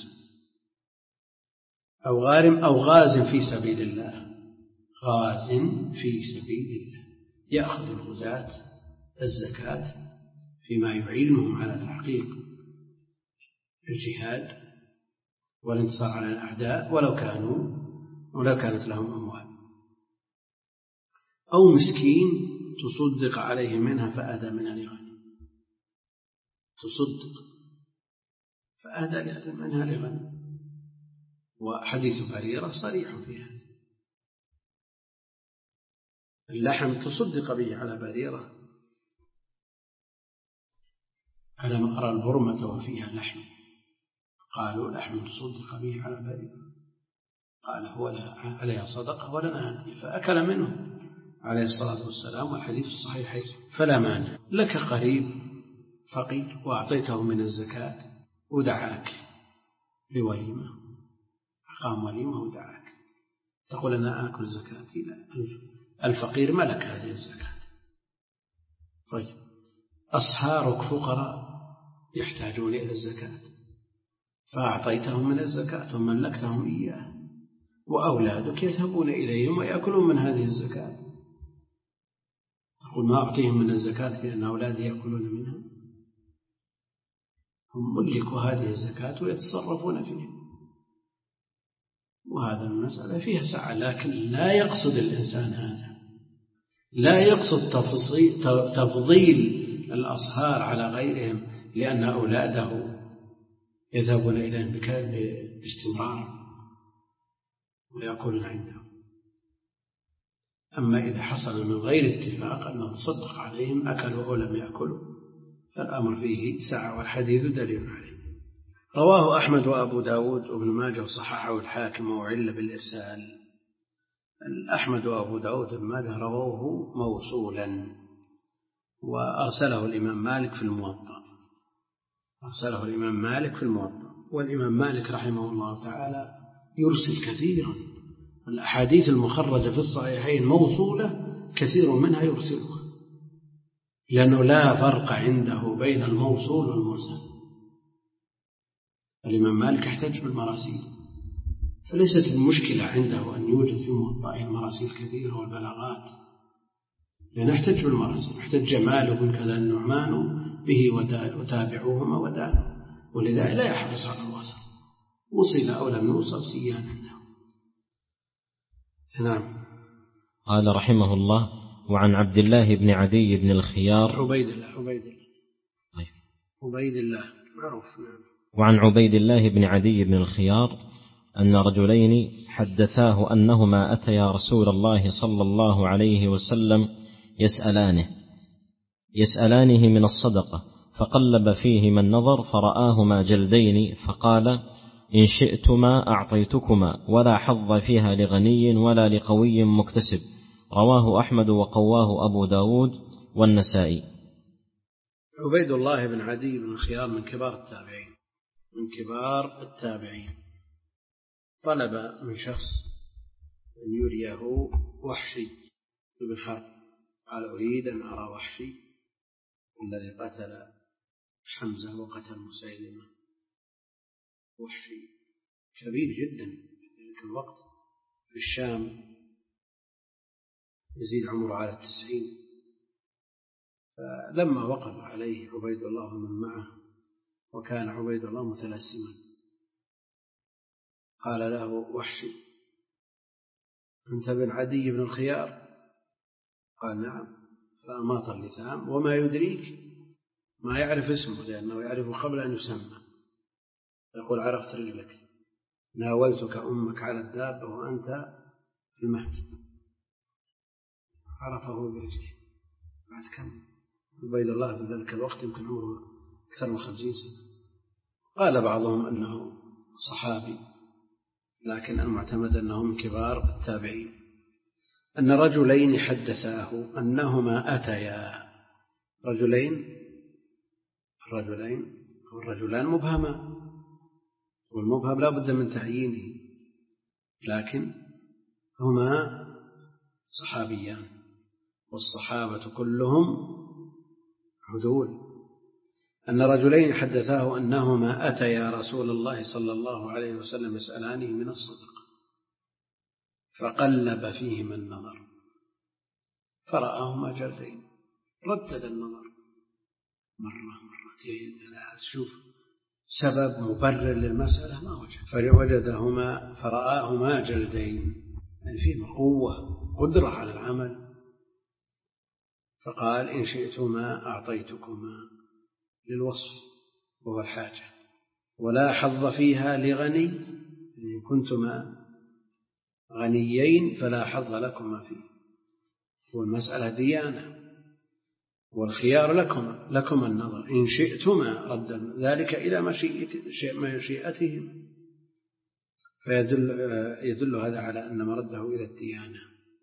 أو غارم أو غاز في سبيل الله، غاز في سبيل الله يأخذ الغزاة الزكاة فيما يعينهم على تحقيق الجهاد والانتصار على الأعداء ولو كانوا ولو كانت لهم أموال. أو مسكين تصدق عليه منها فأهدى منها لغني، تصدق فأهدى منها لغني. وحديث بريرة صريح في هذا. اللحم تصدق به على بريرة على مقر البرمة وفيها لحم، قالوا لحم تصدق به على بريرة، قال هو عليها صدقة ولنا هدي، فأكل منه عليه الصلاة والسلام والحديث الصحيحين. فلا مانع لك قريب فقير وأعطيته من الزكاة ودعاك لوليمة، أقام وليمة ودعاك، تقول أنا آكل زكاتي؟ لا، الفقير ملك هذه الزكاة. طيب أصهارك فقراء يحتاجون إلى الزكاة فأعطيتهم من الزكاة وملكتهم إياه، وأولادك يذهبون إليهم ويأكلون من هذه الزكاة، تقول ما أعطيهم من الزكاة لأن أولادي يأكلون منها؟ هم ملكوا هذه الزكاة ويتصرفون فيها. وهذا المسألة فيها سعة، لكن لا يقصد الإنسان هذا، لا يقصد تفضيل الأصهار على غيرهم لأن أولاده يذهبون إليهم باستمرار ويأكلون عندهم. أما إذا حصل من غير اتفاق أن نتصدق عليهم أكلوا أو لم يأكلوا فالأمر فيه سعة، والحديث دليل عليه. رواه أحمد وأبو داود وابن ماجه وصححه الحاكم وعل بالإرسال. أحمد وأبو داود وابن ماجه رووه موصولا وأرسله الإمام مالك في الموطأ، أرسله الإمام مالك في الموطأ. والإمام مالك رحمه الله تعالى يرسل كثيرا، الأحاديث المخرجة في الصحيحين موصولة كثير منها يرسلها، لأنه لا فرق عنده بين الموصول والمرسل. الإمام مالك يحتج بالمراسيل، فليست المشكلة عنده أن يوجد في موطئه المراسيل كثيرة والبلاغات، لأنه يحتج بالمراسيل. يحتج مالك بن كذا النعمان به وتابعوهما ودانوا، ولذلك لا يحرص على الوصل، وصل أو لم يوصل سيان عنده. نعم. قال رحمه الله: وعن عبد الله بن عدي بن الخيار عبيد الله عبيد الله طيب عبيد الله معروف. نعم. وعن عبيد الله بن عدي بن الخيار أن رجلين حدثاه أنهما أتيا رسول الله صلى الله عليه وسلم يسألانه يسألانه من الصدقة، فقلب فيهما النظر فرآهما جلدين، فقال: إن شئتما أعطيتكما، ولا حظ فيها لغني ولا لقوي مكتسب. رواه أحمد وقواه أبو داود والنسائي. عبيد الله بن عدي بن الخيار من كبار التابعين من كبار التابعين طلب من شخص أن يريه وحشي بن حرب، قال: أريد أن أرى وحشي الذي قتل حمزة وقتل مسيلمة. وحشي كبير جدا في ذلك الوقت في الشام، يزيد عمره على التسعين. فلما وقف عليه عبيد الله ومن معه، وكان عبيد الله متلسما، قال له وحشي: أنت بن عدي بن الخيار؟ قال: نعم. فأماط اللثام. وما يدريك؟ ما يعرف اسمه، لأنه يعرف قبل أن يسمى. يقول: عرفت رجلك، ناولتك أمك على الدابة وأنت في المهد. عرفه برجله. بعد كم؟ عبيد الله في ذلك الوقت يمكن عمره أكثر من خمسين سنة. قال بعضهم أنه صحابي، لكن المعتمد أنه من كبار التابعين. أن رجلين حدثاه أنهما أتيا رجلين الرجلين والرجلان مبهما، والمبهم لا بد من تعيينه، لكن هما صحابيان، والصحابة كلهم عدول. أن رجلين حدثاه أنهما أتيا رسول الله صلى الله عليه وسلم يسألانه من الصدقة، فقلب فيهما النظر فرآهما جلدين. ردد النظر مرة مرتين ثلاث، شوف سبب مبرر للمسألة ما وجد، فوجدهما فرآهما جلدين، يعني فيهما قوة قدرة على العمل. فقال: إن شئتما أعطيتكما، للوصف وهو الحاجة، ولا حظ فيها لغني، إن كنتما غنيين فلا حظ لكما فيه. والمسألة ديانة، والخيار لكم لكم النظر. إن شئتما رد ذلك إلى مشيئتهم، فيدل يدل هذا على أن مرده إلى الديانة،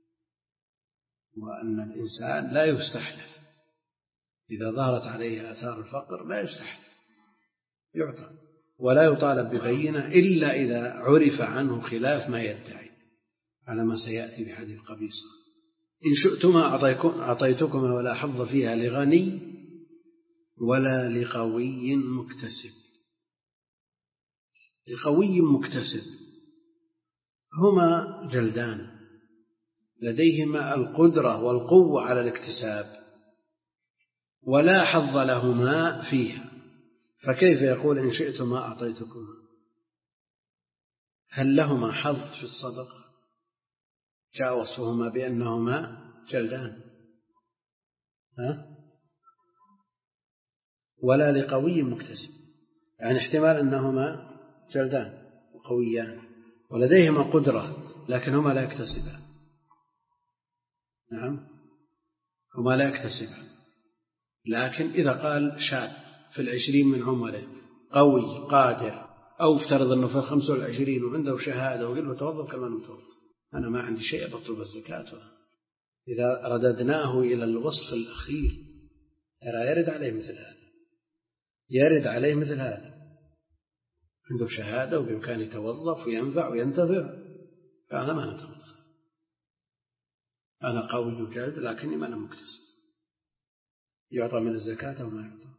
وأن الإنسان لا يستحلف إذا ظهرت عليه آثار الفقر، لا يستحلف، يعطى، ولا يطالب ببينة إلا إذا عرف عنه خلاف ما يدعي، على ما سيأتي بحديث قبيصة. إن شئتما أعطيتكما ولا حظ فيها لغني ولا لقوي مكتسب. لقوي مكتسب هما جلدان لديهما القدرة والقوة على الاكتساب، ولا حظ لهما فيها، فكيف يقول إن شئتما أعطيتكما؟ هل لهما حظ في الصدقة؟ جاء وصفهما بأنهما جلدان، ها؟ ولا لقوي مكتسب، يعني احتمال أنهما جلدان وقويان ولديهما قدرة، لكن هما لا يكتسبان. نعم، هما لا يكتسبان. لكن إذا قال شاب في العشرين من عمره قوي قادر، أو افترض أنه في الخمس والعشرين وعنده شهادة وقال له توظف كما متوظف، أنا ما عندي شيء بطلب الزكاة. إذا رددناه إلى الوصف الأخير ترى يرد عليه مثل هذا، يرد عليه مثل هذا، عنده شهادة وبإمكانه يتوظف وينفع وينتفع، فأنا ما نتوظف، أنا قوي وجاد لكني ما أنا مكتسب، يعطى من الزكاة وما يعطى.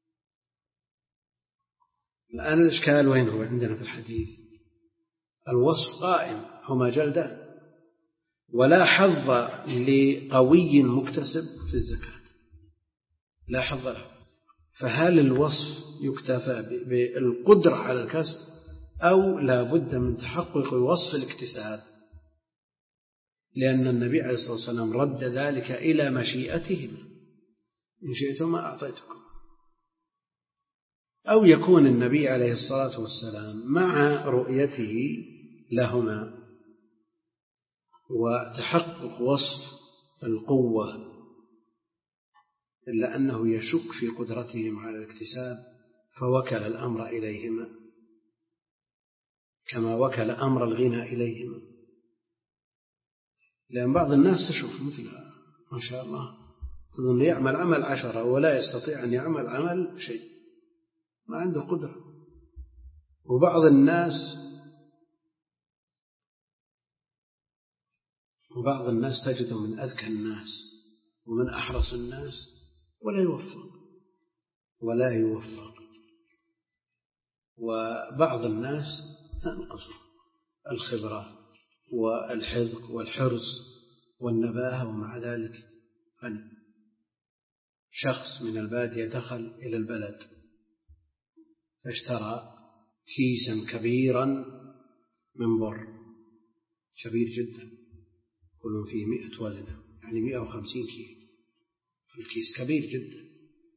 الآن الإشكال وين هو عندنا في الحديث؟ الوصف قائم، هما جلدان، ولا حظ لقوي مكتسب في الزكاة، لا حظ له. فهل الوصف يكتفى بالقدرة على الكسب، أو لا بد من تحقق وصف الاكتساب؟ لأن النبي عليه الصلاة والسلام رد ذلك إلى مشيئتهم، إن شئتما أعطيتكم. أو يكون النبي عليه الصلاة والسلام مع رؤيته لهما وتحقق وصف القوة إلا أنه يشك في قدرتهم على الاكتساب فوكل الأمر إليهما كما وكل أمر الغنى إليهما. لأن بعض الناس تشوف مثلها ما شاء الله تظن يعمل عمل عشرة ولا يستطيع أن يعمل عمل شيء، ما عنده قدرة. وبعض الناس وبعض الناس تجده من أذكى الناس ومن أحرص الناس ولا يوفق ولا يوفق وبعض الناس تنقص الخبرة والحذق والحرص والنباهة ومع ذلك غني. شخص من البادية دخل إلى البلد فاشترى كيسا كبيرا من بر كبير جدا يقولون فيه مئة وزنة يعني مئة وخمسين كيلو، الكيس كبير جدا.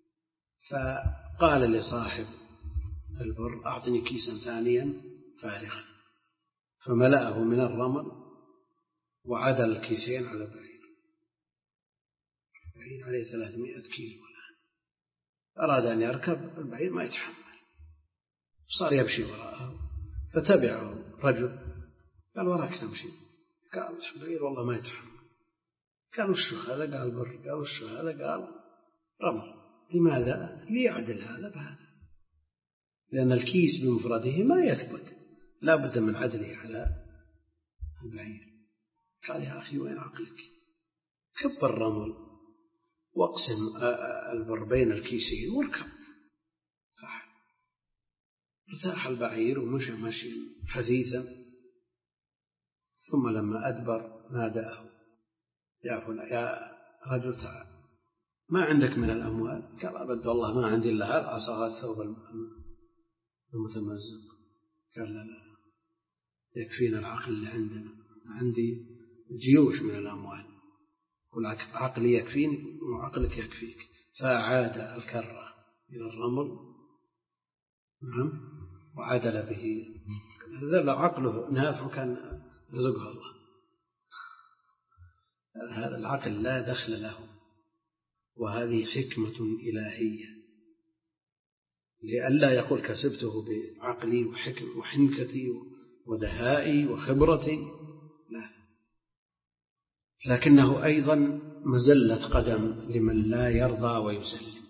فقال لصاحب البر أعطني كيسا ثانيا فارغا، فملأه من الرمل وعدل الكيسين على بعير البعير عليه ثلاثمائة كيلو الآن. أراد أن يركب البعير ما يتحمل، صار يمشي وراءه فتبعه رجل قال وراك تمشي؟ قال البعير والله ما يتحمل. قال وش هذا؟ قال بر. قال وش هذا؟ قال رمل. لماذا؟ ليعدل هذا بهذا، لأن الكيس بمفرده ما يثبت، لا بد من عدله على البعير. قال يا أخي وين عقلك؟ كب الرمل واقسم البر بين الكيسين واركب. ارتاح البعير ومشى مشي حثيثا، ثم لما أدبر ناداه يا فلان يا رجل تعال ما عندك من الأموال؟ قال أبد والله ما عندي إلا هذا عصا الثوب المتمزق. قال لا لا يكفينا العقل اللي عندنا، عندي جيوش من الأموال والعقل يكفيني وعقلك يكفيك. فعاد الكرة إلى الرمل نعم وعدل به. هذا لو عقله نافع كان رزقه الله، هذا العقل لا دخل له، وهذه حكمة إلهية لئلا يقول كسبته بعقلي وحنكتي ودهائي وخبرتي، لا، لكنه أيضا مزلة قدم لمن لا يرضى ويسلم.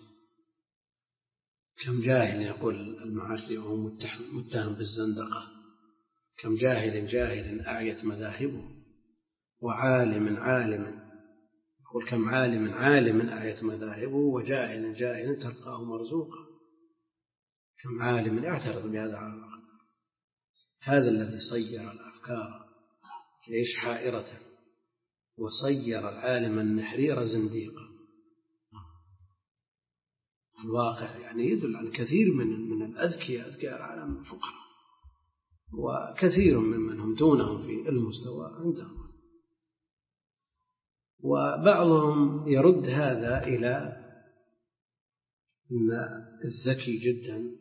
كم جاهل يقول المعرفي وهو متهم بالزندقة، كم جاهل جاهل أعيت مذاهبه، وعالم عالم يقول كم عالم عالم أعيت مذاهبه، وجاهل جاهل تلقاه مرزوقا. كم عالم يعترض بهذا على العقل. هذا الذي صير الأفكار ليش حائرة، وصير العالم النحرير زنديقا. الواقع يعني يدل على كثير من من الأذكياء أذكياء العالم فقراء، وكثير ممن هم دونهم في المستوى عندهم. وبعضهم يرد هذا إلى أن الذكي جدا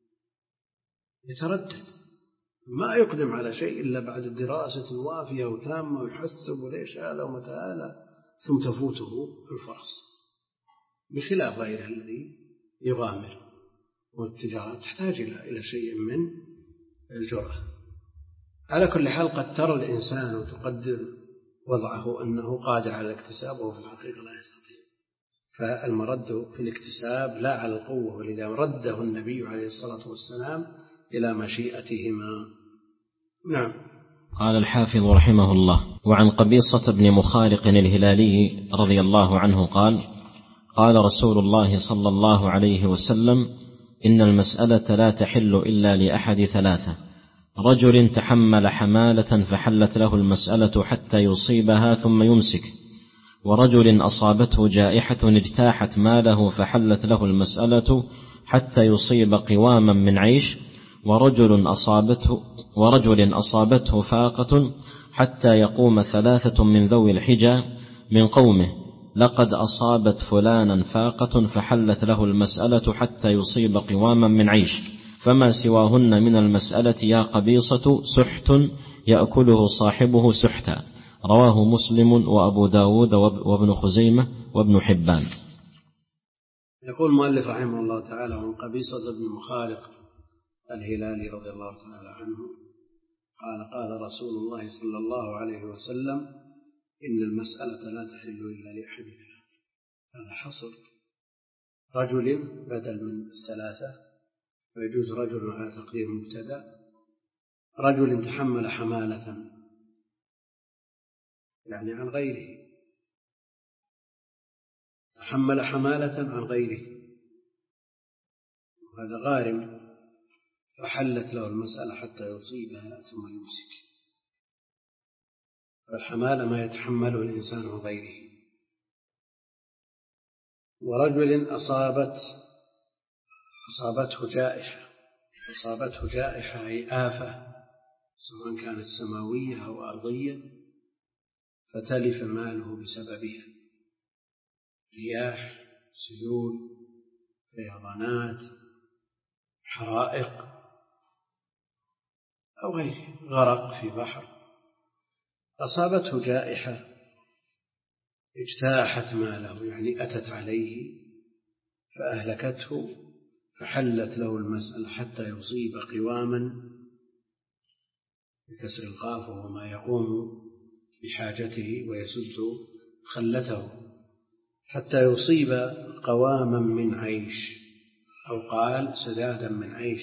يتردد ما يقدم على شيء إلا بعد دراسة وافية وتامة ويحسب ليش هذا ومتى هذا، ثم تفوته الفرص، بخلاف غيره الذي يغامر. والتجارة تحتاج إلى شيء من الجرأة. على كل حال قد ترى الإنسان وتقدر وضعه أنه قادر على الاكتساب وهو في الحقيقة لا يستطيع. فالمرد في الاكتساب لا على القوة، ولذا رده النبي عليه الصلاة والسلام إلى مشيئتهما. نعم. قال الحافظ رحمه الله: وعن قبيصة بن مخارق الهلالي رضي الله عنه قال: قال رسول الله صلى الله عليه وسلم: إن المسألة لا تحل إلا لأحد ثلاثة: رجل تحمل حمالة فحلت له المسألة حتى يصيبها ثم يمسك، ورجل أصابته جائحة اجتاحت ماله فحلت له المسألة حتى يصيب قواما من عيش، ورجل أصابته, ورجل أصابته فاقة حتى يقوم ثلاثة من ذوي الحجى من قومه: لقد أصابت فلانا فاقة فحلت له المسألة حتى يصيب قواما من عيش، فما سواهن من المسألة يا قبيصة سحت يأكله صاحبه سحتا. رواه مسلم وأبو داود وابن خزيمة وابن حبان. يقول المؤلف رحمه الله تعالى: عن قبيصة بن مخارق الهلالي رضي الله تعالى عنه قال: قال رسول الله صلى الله عليه وسلم: إن المسألة لا تحل إلا لأحد ثلاث. هذا حصر رجل بدل من الثلاثة، ويجوز رجل على تقدير مبتدأ. رجل تحمل حمالة يعني عن غيره، تحمل حمالة عن غيره، وهذا غارم، فحلت له المسألة حتى يصيبها ثم يمسك. فالحمالة ما يتحمله الإنسان عن غيره. ورجل أصابت أصابته جائحة، أصابته جائحة أي آفة سواء كانت سماوية أو أرضية، فتلف ماله بسببها: رياح، سيول، فيضانات، حرائق أو غيره، غرق في بحر. أصابته جائحة اجتاحت ماله، يعني أتت عليه فأهلكته، فحلت له المسألة حتى يصيب قواما بكسر القاف، وهو ما يقوم بحاجته ويسد خلته، حتى يصيب قواما من عيش، أو قال سدادا من عيش.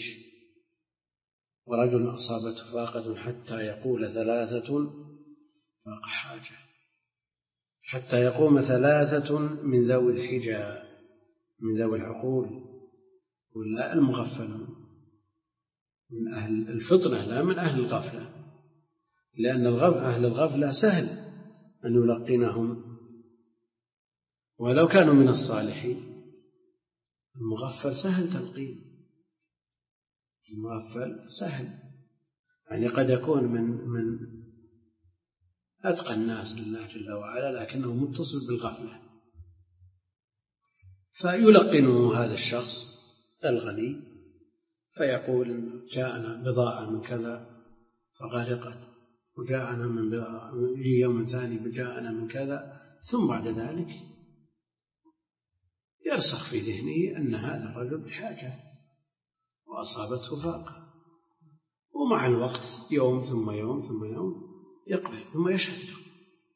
ورجل أصابته فاقة حتى يقول ثلاثة فاق حاجة، حتى يقوم ثلاثة من ذوي الحجى، من ذوي العقول، ولا المغفلون، من أهل الفطنة لا من أهل الغفلة، لأن أهل الغفلة سهل أن يلقنهم ولو كانوا من الصالحين. المغفل سهل تلقين، المغفل سهل، يعني قد يكون من من أتقى الناس لله جل وعلا لكنه متصل بالغفلة، فيلقنه هذا الشخص الغني فيقول: جاءنا بضاعة من كذا فغرقت، وجاءنا من بضاعة، يجي يوم ثاني جاءنا من كذا، ثم بعد ذلك يرسخ في ذهنه أن هذا الرجل بحاجة وأصابته فاقة، ومع الوقت يوم ثم يوم ثم يوم يقبل ثم يشهد له.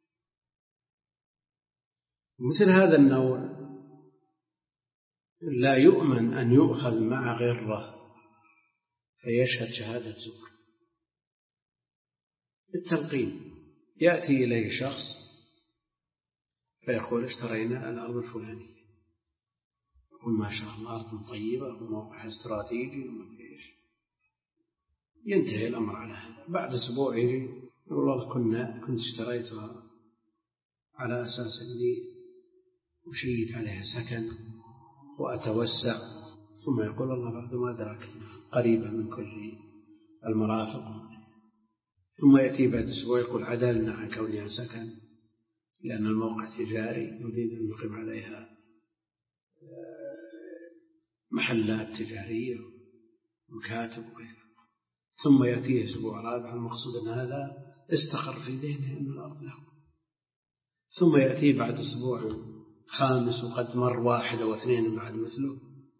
مثل هذا النوع لا يؤمن أن يؤخذ مع غرة فيشهد شهادة زور. التلقين: يأتي إليه شخص فيقول: اشترينا الأرض الفلانية، يقول: ما شاء الله أرض طيبة وموقع استراتيجي وما فيش. ينتهي الأمر على هذا. بعد أسبوع يجي يقول: والله كنا كنت اشتريتها على أساس أني أشيد عليها سكن وأتوسع، ثم يقول: الله بعد ما أدرك قريبة من كل المرافق. ثم يأتي بعد أسبوع يقول: عدلنا عن كونها سكن لأن الموقع تجاري نريد أن نقيم عليها محلات تجارية ومكاتب وغيرها. ثم يأتيه أسبوع رابع، المقصود أن هذا استقر في ذهنه أن الأرض له. ثم يأتيه بعد أسبوع خامس وقد مر واحد أو اثنين بعد مثله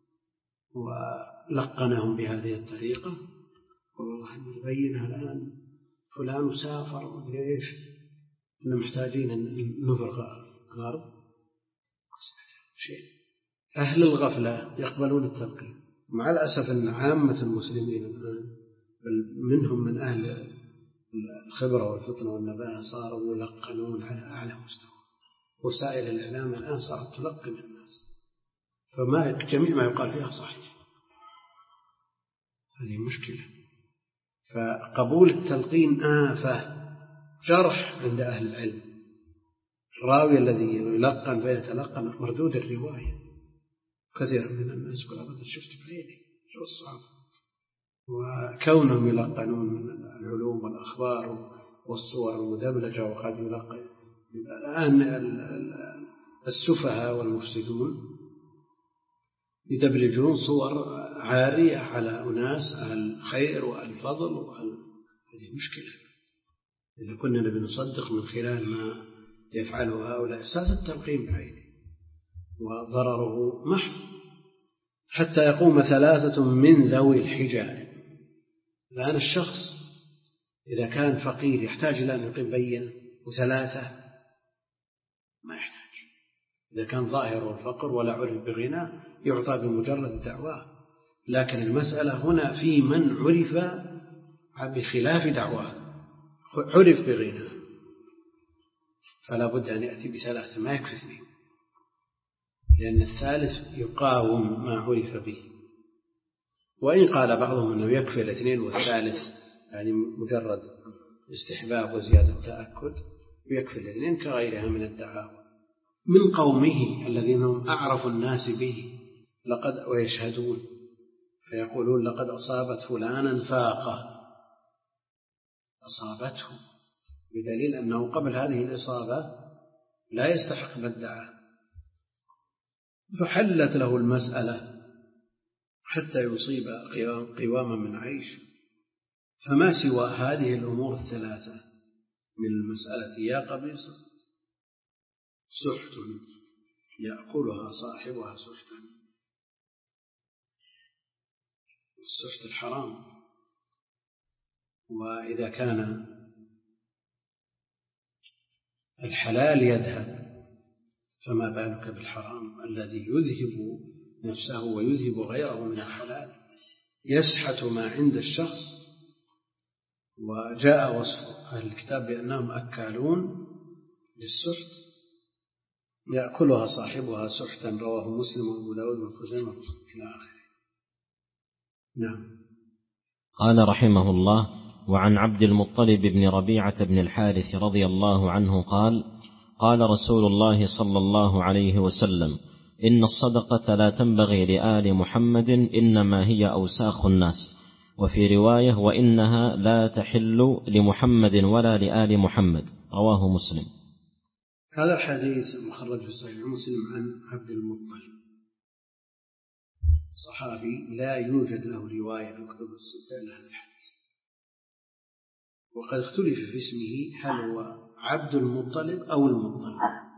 ولقنهم بهذه الطريقة، والله نبينها الآن فلان وسافر ومدري إيش، إحنا محتاجين أن نفرغ الأرض شيء. أهل الغفلة يقبلون التلقين، مع الأسف أن عامة المسلمين الآن منهم من أهل الخبرة والفطنة والنباهة صاروا يلقنون على أعلى مستوى، وسائل الإعلام الآن صارت تلقن الناس، فما جميع ما يقال فيها صحيح. هذه مشكلة. فقبول التلقين آفة، جرح عند أهل العلم. الراوي الذي يلقن فيتلقن مردود الرواية، كثير من الناس يقول: أبدا شفت بعيني شو الصعب. وكونهم يلقنون من العلوم والأخبار والصور المدبلجة، وقد يلقن الآن السفهاء والمفسدون يدبلجون صور عارية على أناس أهل الخير وأهل الفضل وأهل. هذه مشكلة. إذا كنا نبي نصدق من خلال ما يفعله هؤلاء، أساس التلقين بعينه وضرره محض. حتى يقوم ثلاثة من ذوي الحجاب. الآن الشخص إذا كان فقير يحتاج إلى أن يقيم بينة، وثلاثة ما يحتاج. إذا كان ظاهره الفقر ولا عرف بغنى يعطى بمجرد دعواه. لكن المسألة هنا في من عرف بخلاف دعواه، عرف بغنى، فلا بد أن يأتي بثلاثة، ما يكفي اثنين، لأن الثالث يقاوم ما عرف به. وإن قال بعضهم أنه يكفي الاثنين والثالث يعني مجرد استحباب وزيادة تأكد، ويكفي الاثنين كغيرها من الدعاوى من قومه الذين هم أعرف الناس به لقد ويشهدون فيقولون لقد أصابت فلانا فاقة، أصابته بدليل أنه قبل هذه الإصابة لا يستحق ما ادعاه، فحلت له المسألة حتى يصيب قواما من عيش. فما سوى هذه الأمور الثلاثة من المسألة يا قبيصة سحت يأكلها صاحبها سحتا. السحت الحرام، وإذا كان الحلال يذهب فما بالك بالحرام الذي يذهب نفسه ويذهب غيره من الحلال، يسحت ما عند الشخص. وجاء وصف أهل الكتاب بأنهم أكالون للسحت يأكلها صاحبها سحتا، رواه مسلم وأبو داود وخزيمة إلى آخره. نعم. قال رحمه الله: وعن عبد المطلب بن ربيعة بن الحارث رضي الله عنه قال: قال رسول الله صلى الله عليه وسلم: إن الصدقة لا تنبغي لآل محمد، إنما هي أوساخ الناس. وفي رواية: وإنها لا تحل لمحمد ولا لآل محمد، رواه مسلم. هذا الحديث مخرج في صحيح مسلم عن عبد المطلب، صحابي لا يوجد له رواية في كتب الستة إلا هذا الحديث، وقد اختلف في اسمه هل هو عبد المطلب أو المطلب،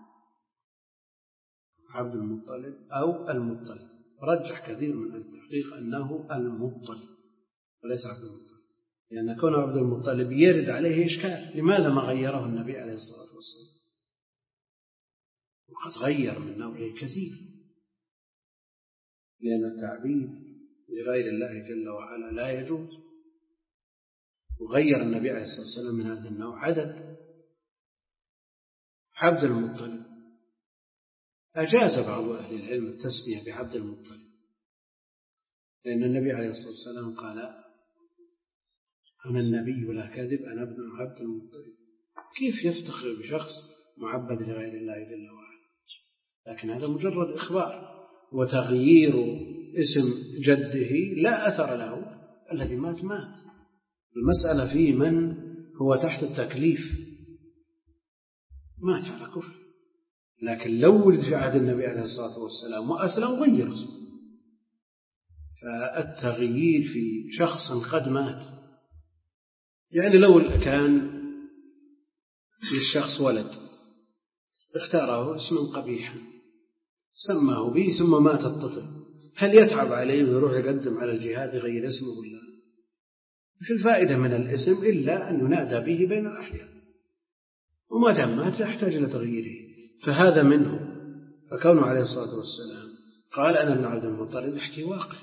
عبد المطلب أو المطلب. رجح كثير من التحقيق أنه المطلب وليس عبد المطلب، لأن كون عبد المطلب يرد عليه إشكال، لماذا ما غيره النبي عليه الصلاة والسلام؟ وقد غير من نوعه كثير، لأن التعبيد لغير الله جل وعلا لا يجوز، وغير النبي عليه الصلاة والسلام من هذا النوع عدد. عبد المطلب أجاز بعض أهل العلم التسمية بعبد المطلب، لأن النبي عليه الصلاة والسلام قال: أنا النبي لا كذب، أنا ابن عبد المطلب. كيف يفتخر بشخص معبد لغير الله جل وعلا؟ لكن هذا مجرد إخبار، وتغيير اسم جده لا أثر له، الذي مات مات. المسألة في من هو تحت التكليف مات على كفر، لكن لو ولد في عهد النبي عليه الصلاة والسلام وأسلم غير اسمه. فالتغيير في شخص قد مات، يعني لو كان للشخص ولد اختاره اسما قبيحا سماه به ثم مات الطفل، هل يتعب عليه ويروح يقدم على الجهاد غير اسمه ولا؟ في الفائدة من الاسم إلا أن ينادى به بين الأحيان، وما دام مات يحتاج إلى تغييره. فهذا منه. فكونه عليه الصلاة والسلام قال: أنا ابن عبد المطلب، يحكي واقع.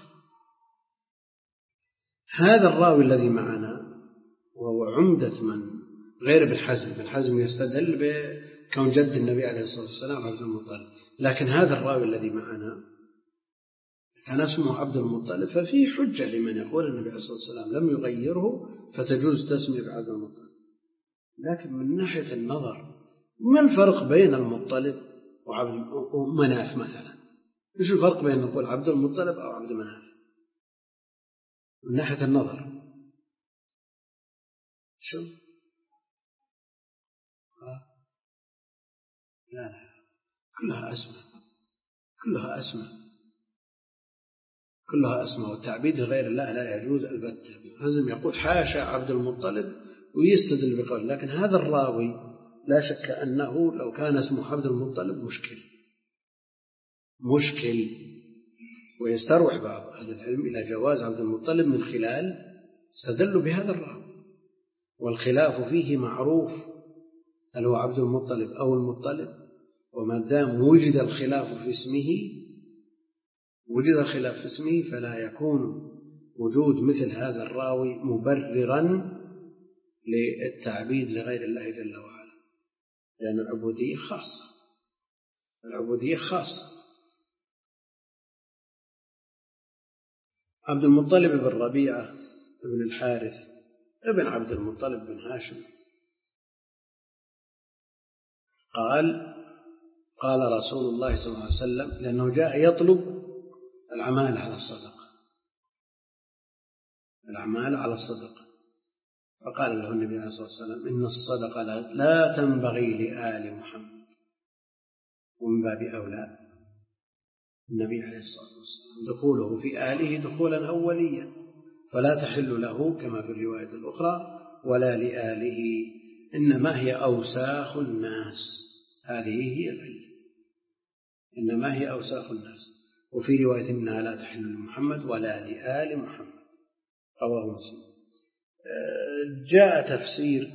هذا الراوي الذي معنا وهو عمدة من غير ابن حزم، ابن حزم يستدل بكون جد النبي عليه الصلاة والسلام عبد المطلب، لكن هذا الراوي الذي معنا كان اسمه عبد المطلب، ففيه حجة لمن يقول النبي عليه الصلاة والسلام لم يغيره فتجوز تسمية بعبد المطلب. لكن من ناحية النظر، ما الفرق بين المطلب وعبد مناف مثلا؟ إيش الفرق بين نقول عبد المطلب أو عبد مناف من ناحية النظر؟ شو؟ لا لا، كلها أسماء، كلها أسماء، كلها أسماء، والتعبيد غير الله لا يجوز البتة. لازم يقول حاشا عبد المطلب ويستدل بقول، لكن هذا الراوي لا شك أنه لو كان اسمه عبد المطلب مشكل مشكل ويستروح بعض أهل العلم إلى جواز عبد المطلب من خلال استدلوا بهذا الراوي، والخلاف فيه معروف هل هو عبد المطلب أو المطلب، وما دام وجد الخلاف في اسمه وجد الخلاف في اسمه فلا يكون وجود مثل هذا الراوي مبررا للتعبيد لغير الله جل وعلا، لأن العبودية خاصة العبودية خاصة. عبد المطلب بن ربيعة بن الحارث ابن عبد المطلب بن هاشم قال قال رسول الله صلى الله عليه وسلم، لأنه جاء يطلب الأعمال على الصدقة الأعمال على الصدقة فقال له النبي عليه الصلاة والسلام إن الصدقة لا تنبغي لآل محمد، ومن باب أولى النبي عليه الصلاة والسلام دخوله في آله دخولا أوليا، فلا تحل له كما في الرواية الأخرى ولا لآله، إنما هي أوساخ الناس. هذه هي العلة، إنما هي أوساخ الناس. وفي رواية إنها لا تحل لمحمد ولا لآل محمد، رواه مسلم. جاء تفسير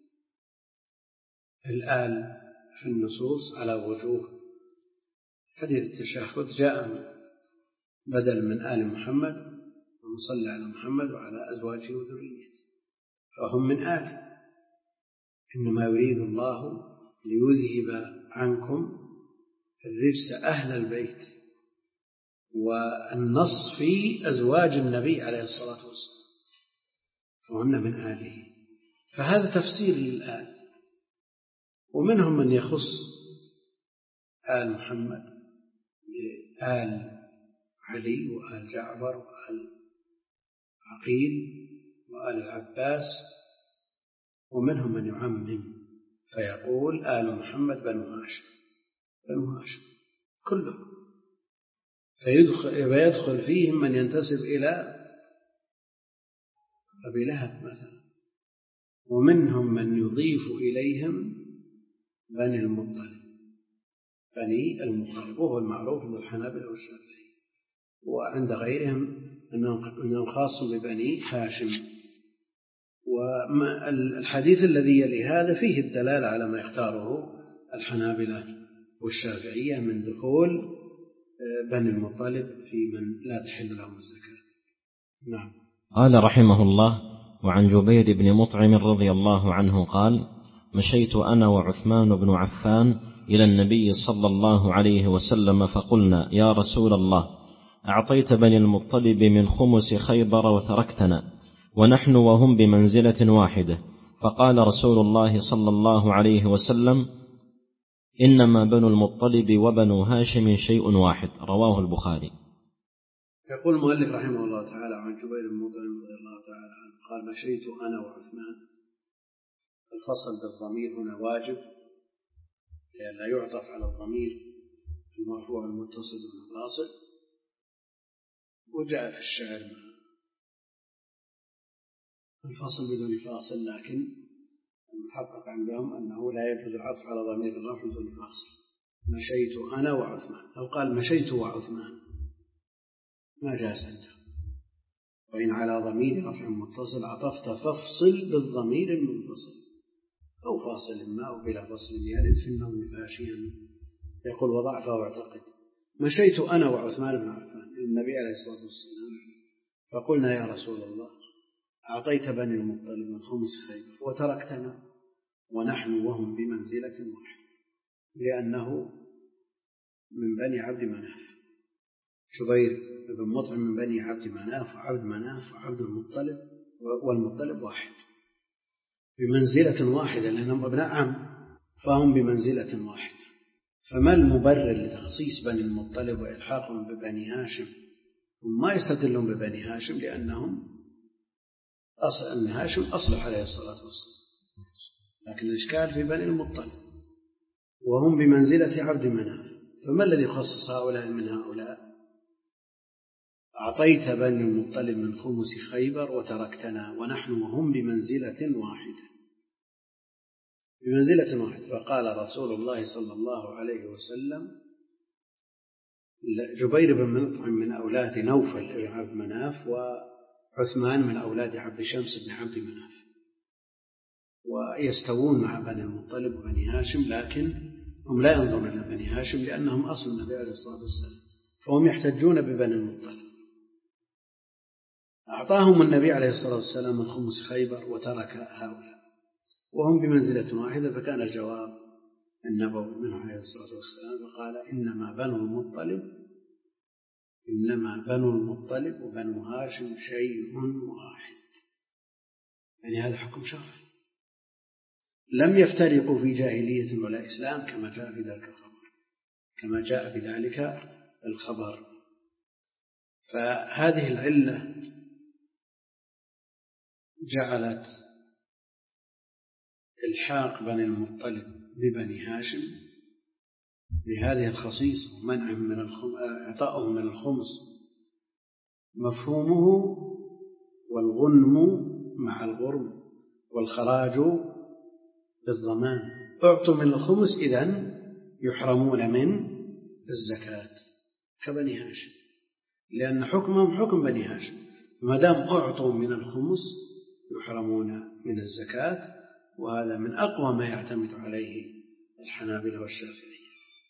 الآل في النصوص على وجوه. حديث التشهد جاء بدل من آل محمد ومصلى على محمد وعلى أزواجه وذريته، فهم من آل، إنما يريد الله ليذهب عنكم الرجس أهل البيت، والنص في أزواج النبي عليه الصلاة والسلام فهن من آله، فهذا تفسير للآل. ومنهم من يخص آل محمد بآل علي وآل جعفر وآل عقيل وآل العباس، ومنهم من يعمم فيقول آل محمد بنو هاشم بنو هاشم كلهم، فيدخل, فيدخل فيهم من ينتسب إلى أبي لهب مثلا، ومنهم من يضيف إليهم بني المطلب بني المطلب، وهو المعروف من الحنابلة والشافعية، وعند غيرهم أنهم خاص ببني هاشم. والحديث الذي يلي هذا فيه الدلالة على ما يختاره الحنابلة والشافعية من دخول بني المطلب في من لا تحل لهم الزكاة. نعم. قال رحمه الله: وعن جبير بن مطعم رضي الله عنه قال: مشيت أنا وعثمان بن عفان إلى النبي صلى الله عليه وسلم فقلنا: يا رسول الله، أعطيت بني المطلب من خمس خيبر وتركتنا ونحن وهم بمنزلة واحدة، فقال رسول الله صلى الله عليه وسلم: إنما بنو المطلب وبنو هاشم شيء واحد. رواه البخاري. يقول المؤلف رحمه الله تعالى عن جبير بن مطعم رضي الله تعالى عنه قال: مشيت أنا وعثمان. الفصل بالضمير هنا واجب لئلا يعطف على الضمير المرفوع المتصل والمنفصل، وجاء في الشعر الفصل بدون فاصل، لكن المحقق عندهم أنه لا يجوز العطف على ضمير الرفع بدون فاصل. مشيت أنا وعثمان، أو قال مشيت وعثمان ما جاز عنده، وإن على ضمير رفع متصل عطفت فافصل بالضمير المنفصل، أو فاصل ما أو بلا فصل يرد في النوم فاشيا. يقول: وضعفه واعتقد. مشيت أنا وعثمان بن عفان للنبي عليه الصلاة والسلام فقلنا: يا رسول الله، أعطيت بني المطلب من خمس خيبر وتركتنا ونحن وهم بمنزلة واحدة، لأنه من بني عبد مناف. جبير بن مطعم من بني عبد مناف، وعبد مناف وعبد المطلب والمطلب واحد بمنزلة واحدة، لأنهم أبناء عم فهم بمنزلة واحدة. فما المبرر لتخصيص بني المطلب وإلحاقهم ببني هاشم؟ هم ما يستدلون ببني هاشم لأنهم أصل أن هاشم أصلح عليه الصلاة والسلام، لكن الإشكال في بني المطلب وهم بمنزلة عبد مناف، فما الذي يخصص هؤلاء من هؤلاء؟ أعطيت بني المطلب من خمس خيبر وتركتنا ونحن وهم بمنزلة واحدة بمنزلة واحدة. فقال رسول الله صلى الله عليه وسلم: جبير بن مطعم من أولاد نوفل بن عبد مناف، وعثمان من أولاد عبد شمس بن عبد مناف، ويستوون مع بني المطلب وبني هاشم، لكن هم لا ينظرون إلى بني هاشم لأنهم أصل النبي عليه الصلاة والسلام، فهم يحتجون ببني المطلب. أعطاهم النبي عليه الصلاة والسلام من خمس خيبر وترك هؤلاء وهم بمنزلة واحدة، فكان الجواب النبوي منه عليه الصلاة والسلام فقال إنما بنو المطلب إنما بنو المطلب وبنو هاشم شيء واحد، يعني هذا حكم شرعي، لم يفترقوا في جاهلية ولا إسلام كما جاء في ذلك الخبر كما جاء بذلك الخبر. فهذه العلة جعلت الحاق بني المطلب ببني هاشم بهذه الخصيصة ومنع من الخم... إعطائهم من الخمس مفهومه والغنم مع الغرم والخراج بالضمان، أعطوا من الخمس إذن يحرمون من الزكاة كبني هاشم، لأن حكمهم حكم بني هاشم، ما دام أعطوا من الخمس يحرمون من الزكاة، وهذا من أقوى ما يعتمد عليه الحنابلة والشافعية.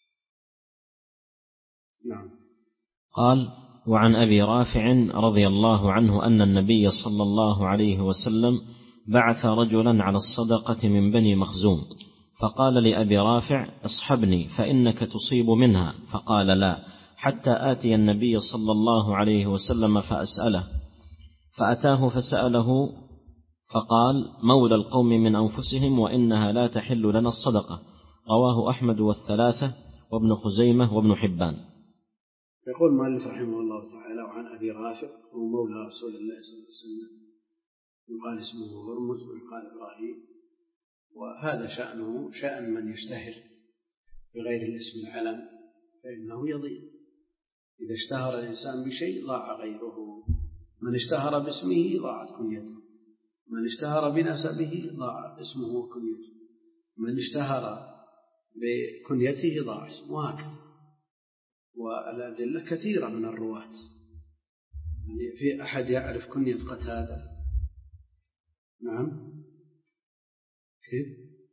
نعم. قال: وعن أبي رافع رضي الله عنه أن النبي صلى الله عليه وسلم بعث رجلا على الصدقة من بني مخزوم، فقال لأبي رافع: اصحبني فإنك تصيب منها، فقال: لا، حتى آتي النبي صلى الله عليه وسلم فأسأله، فأتاه فسأله فقال: مولى القوم من أنفسهم وإنها لا تحل لنا الصدقة. رواه أحمد والثلاثة وابن خزيمة وابن حبان. يقول مؤلف رحمه الله تعالى: وعن أبي رافع هو مولى رسول الله صلى الله عليه وسلم، يقال اسمه هرمز ويقال إبراهيم، وهذا شأنه شأن من يشتهر بغير الاسم العلم فإنه يضيع. إذا اشتهر الإنسان بشيء ضاع غيره، من اشتهر باسمه ضاعت كنيته، من اشتهر بنسبه ضاع اسمه وكنيته، من اشتهر بكنيته ضاع اسمه، وهكذا. والأدلة كثيرة من الرواة، يعني في أحد يعرف كنية قتادة؟ نعم. كيف؟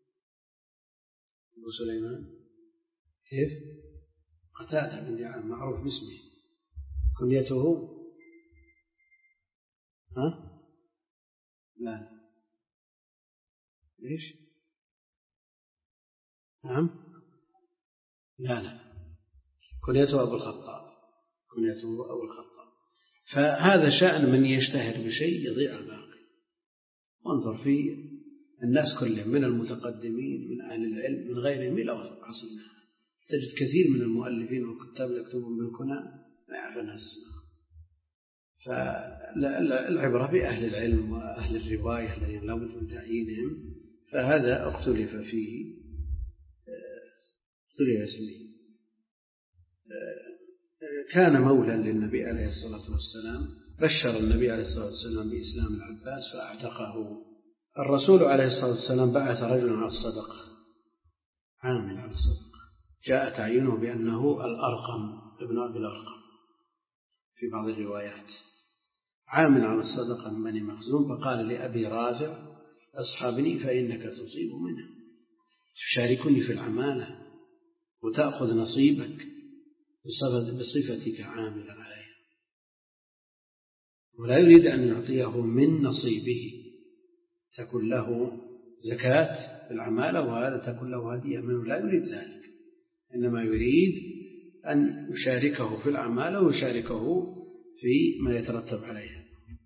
أبو سليمان كيف؟ قتادة بن دعامة معروف باسمه، كنيته ها؟ لا. ليش؟ نعم. لا لا، كنيته أبو الخطاب، كنيته أبو الخطاب. فهذا شأن من يشتهر بشيء يضيع الباقي. وانظر في الناس كلهم من المتقدمين من أهل العلم من غيرهم إلى عصرنا، تجد كثير من المؤلفين والكتاب يكتبون بالكنى ما يعرفون الاسماء. فالعبرة بأهل العلم وأهل الرواية الذين لا بد من تعيينهم، فهذا اختلف فيه، اختلف اسمه. كان مولا للنبي عليه الصلاة والسلام، بشر النبي عليه الصلاة والسلام بإسلام العباس فأعتقه. الرسول عليه الصلاة والسلام بعث رجلا على الصدقة، عامل على الصدقة، جاء تعيينه بأنه الأرقم ابن أبي الأرقم في بعض الروايات، عامل على الصدقة من بني مخزوم، فقال لأبي رافع: أصحابني فإنك تصيب منها، تشاركني في العمالة وتأخذ نصيبك بصفتك عاملا عليها. ولا يريد أن يعطيه من نصيبه، تكون له زكاة في العمالة وهذا تكون له هدية منه، لا يريد ذلك، إنما يريد أن يشاركه في العمالة ويشاركه في ما يترتب عليها.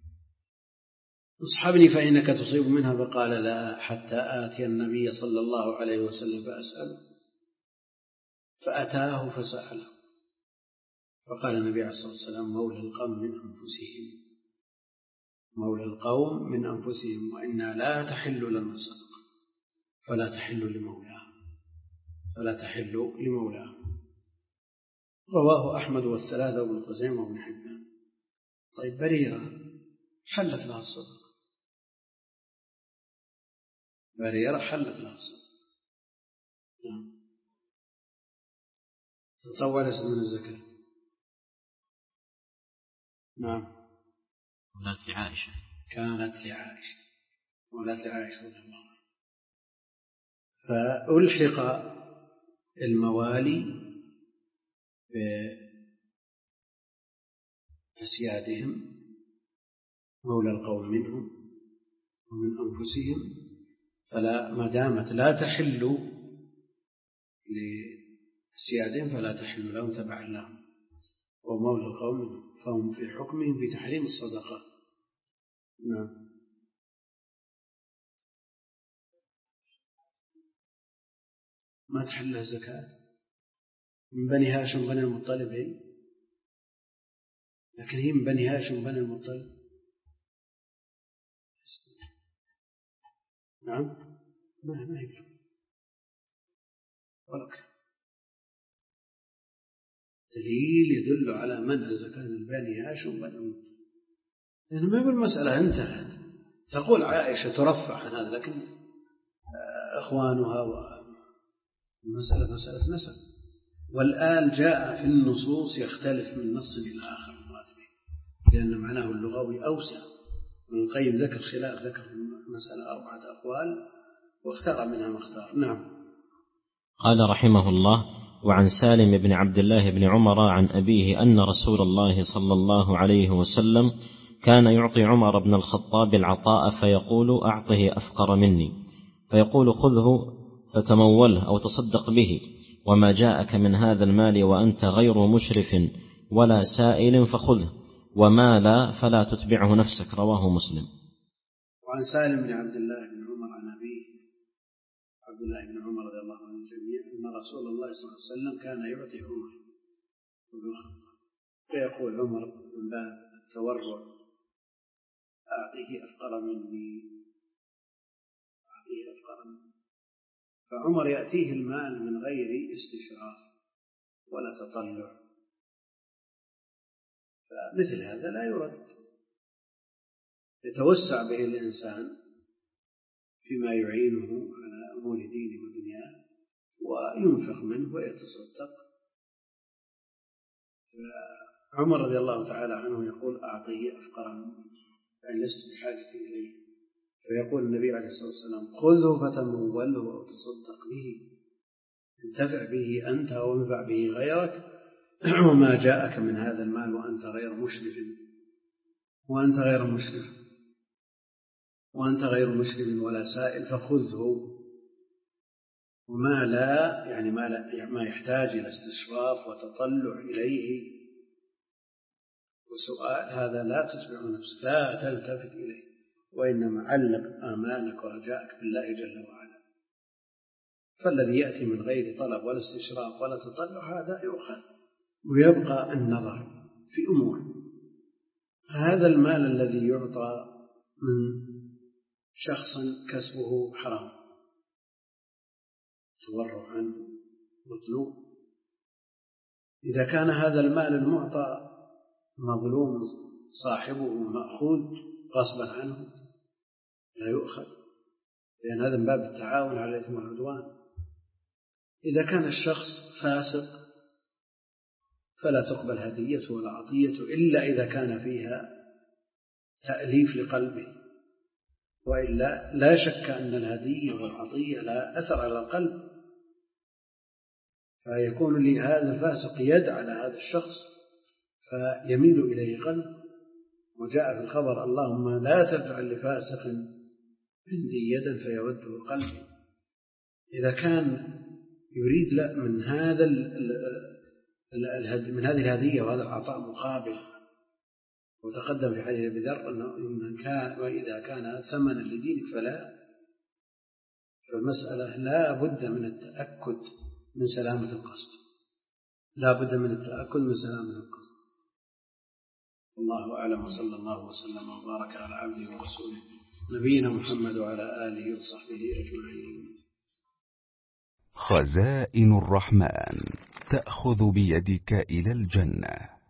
اصحبني فإنك تصيب منها، فقال: لا، حتى آتي النبي صلى الله عليه وسلم فأسأله، فأتاه فسأله، فقال النبي عليه الصلاة والسلام: مولى القوم من أنفسهم، مولى القوم من أنفسهم، وإنها لا تحل لنا الصدقة، فلا تحل لمولاه، فلا تحل لمولاه. رواه أحمد والثلاثة وابن خزيمة وابن حبان. طيب بريرة حلت لها الصدقة، بريرة حلت لها الصدقة، تطوع ليست من الزكاة، نعم. مولاة لعائشة. كانت لعائشة، مولاة لعائشة رضي الله عنها. فألحق الموالي بأسيادهم، مولى القوم منهم ومن أنفسهم، فلا ما دامت لا تحل لأسيادهم فلا تحل لهم تبعا لهم، ومولى القوم منهم فهم في حكمهم بتحريم الصدقات. نعم. ما تحلها زكاة من بني هاشم بني المطلب، هي لكن هي من بني هاشم بني المطلب. نعم. ما ما يفهم ولك دليل يدل على منع زكاة بني هاشم بني المطلب، لأن ما بالمسألة انتهت. تقول عائشة ترفع عن هذا، لكن أخوانها والمسألة مسألة نسب. والآن جاء في النصوص يختلف من نص إلى آخر، لأن معناه اللغوي أوسع. ابن القيم ذكر خلاف، ذكر في المسألة أربعة أقوال واختار منها ما اختار. نعم. قال رحمه الله: وعن سالم بن عبد الله بن عمر عن أبيه أن رسول الله صلى الله عليه وسلم كان يعطي عمر بن الخطاب العطاء فيقول: أعطه أفقر مني، فيقول: خذه فتموله أو تصدق به، وما جاءك من هذا المال وأنت غير مشرف ولا سائل فخذه، وما لا فلا تتبعه نفسك. رواه مسلم. وعن سالم بن عبد الله بن عمر عن أبيه عبد الله بن عمر رضي الله عنه الجميع أن رسول الله صلى الله عليه وسلم كان يعطي عمر بن الخطاب، فيقول عمر من باب التورع: أعطيه أفقر مني، أعطيه أفقر مني. فعمر يأتيه المال من غير استشراف ولا تطلع، فمثل هذا لا يرد، يتوسع به الإنسان فيما يعينه على أمور دينه ودنياه وينفق منه ويتصدق. فعمر رضي الله تعالى عنه يقول: أعطيه أفقر مني، يعني لست بحاجة إليه. فيقول النبي عليه الصلاة والسلام: خذه فتموله أو تصدق به، انتفع به أنت أو انفع به غيرك، وما جاءك من هذا المال وأنت غير مشرف وأنت غير مشرف وأنت غير مشرف ولا سائل فخذه، وما لا يعني ما, لا ما يحتاج إلى استشراف وتطلع إليه وسؤال، هذا لا تتبع نفسك، لا تلتفت إليه، وإنما علق آمالك ورجاءك بالله جل وعلا. فالذي يأتي من غير طلب ولا استشراف ولا تطلع هذا يؤخذ، ويبقى النظر في أمور. هذا المال الذي يعطى من شخص كسبه حرام تورع عنه مطلوب، إذا كان هذا المال المعطى مظلوم صاحبه مأخوذ غصبا عنه لا يؤخذ، لأن هذا من باب التعاون على الإثم والعدوان. إذا كان الشخص فاسق فلا تقبل هديته ولا عطيته إلا إذا كان فيها تأليف لقلبه، وإلا لا شك أن الهدية والعطية لا أثر على القلب، فيكون لهذا الفاسق يد على هذا الشخص فيميل إليه قلب. وجاء في الخبر: اللهم لا تجعل لفاسق عندي يدا فيوده قلبي. إذا كان يريد لا من هذا من هذه الهدية وهذا العطاء مقابل، وتقدم في حديث أبي ذر أنه إن كان وإذا كان ثمنا لدينك فلا، فالمسألة لا بد من التأكد من سلامة القصد، لا بد من التأكد من سلامة القصد. الله أعلم، وصلى الله وسلم وبارك على عبده ورسوله نبينا محمد وعلى آله وصحبه أجمعين. خزائن الرحمن تأخذ بيدك إلى الجنة.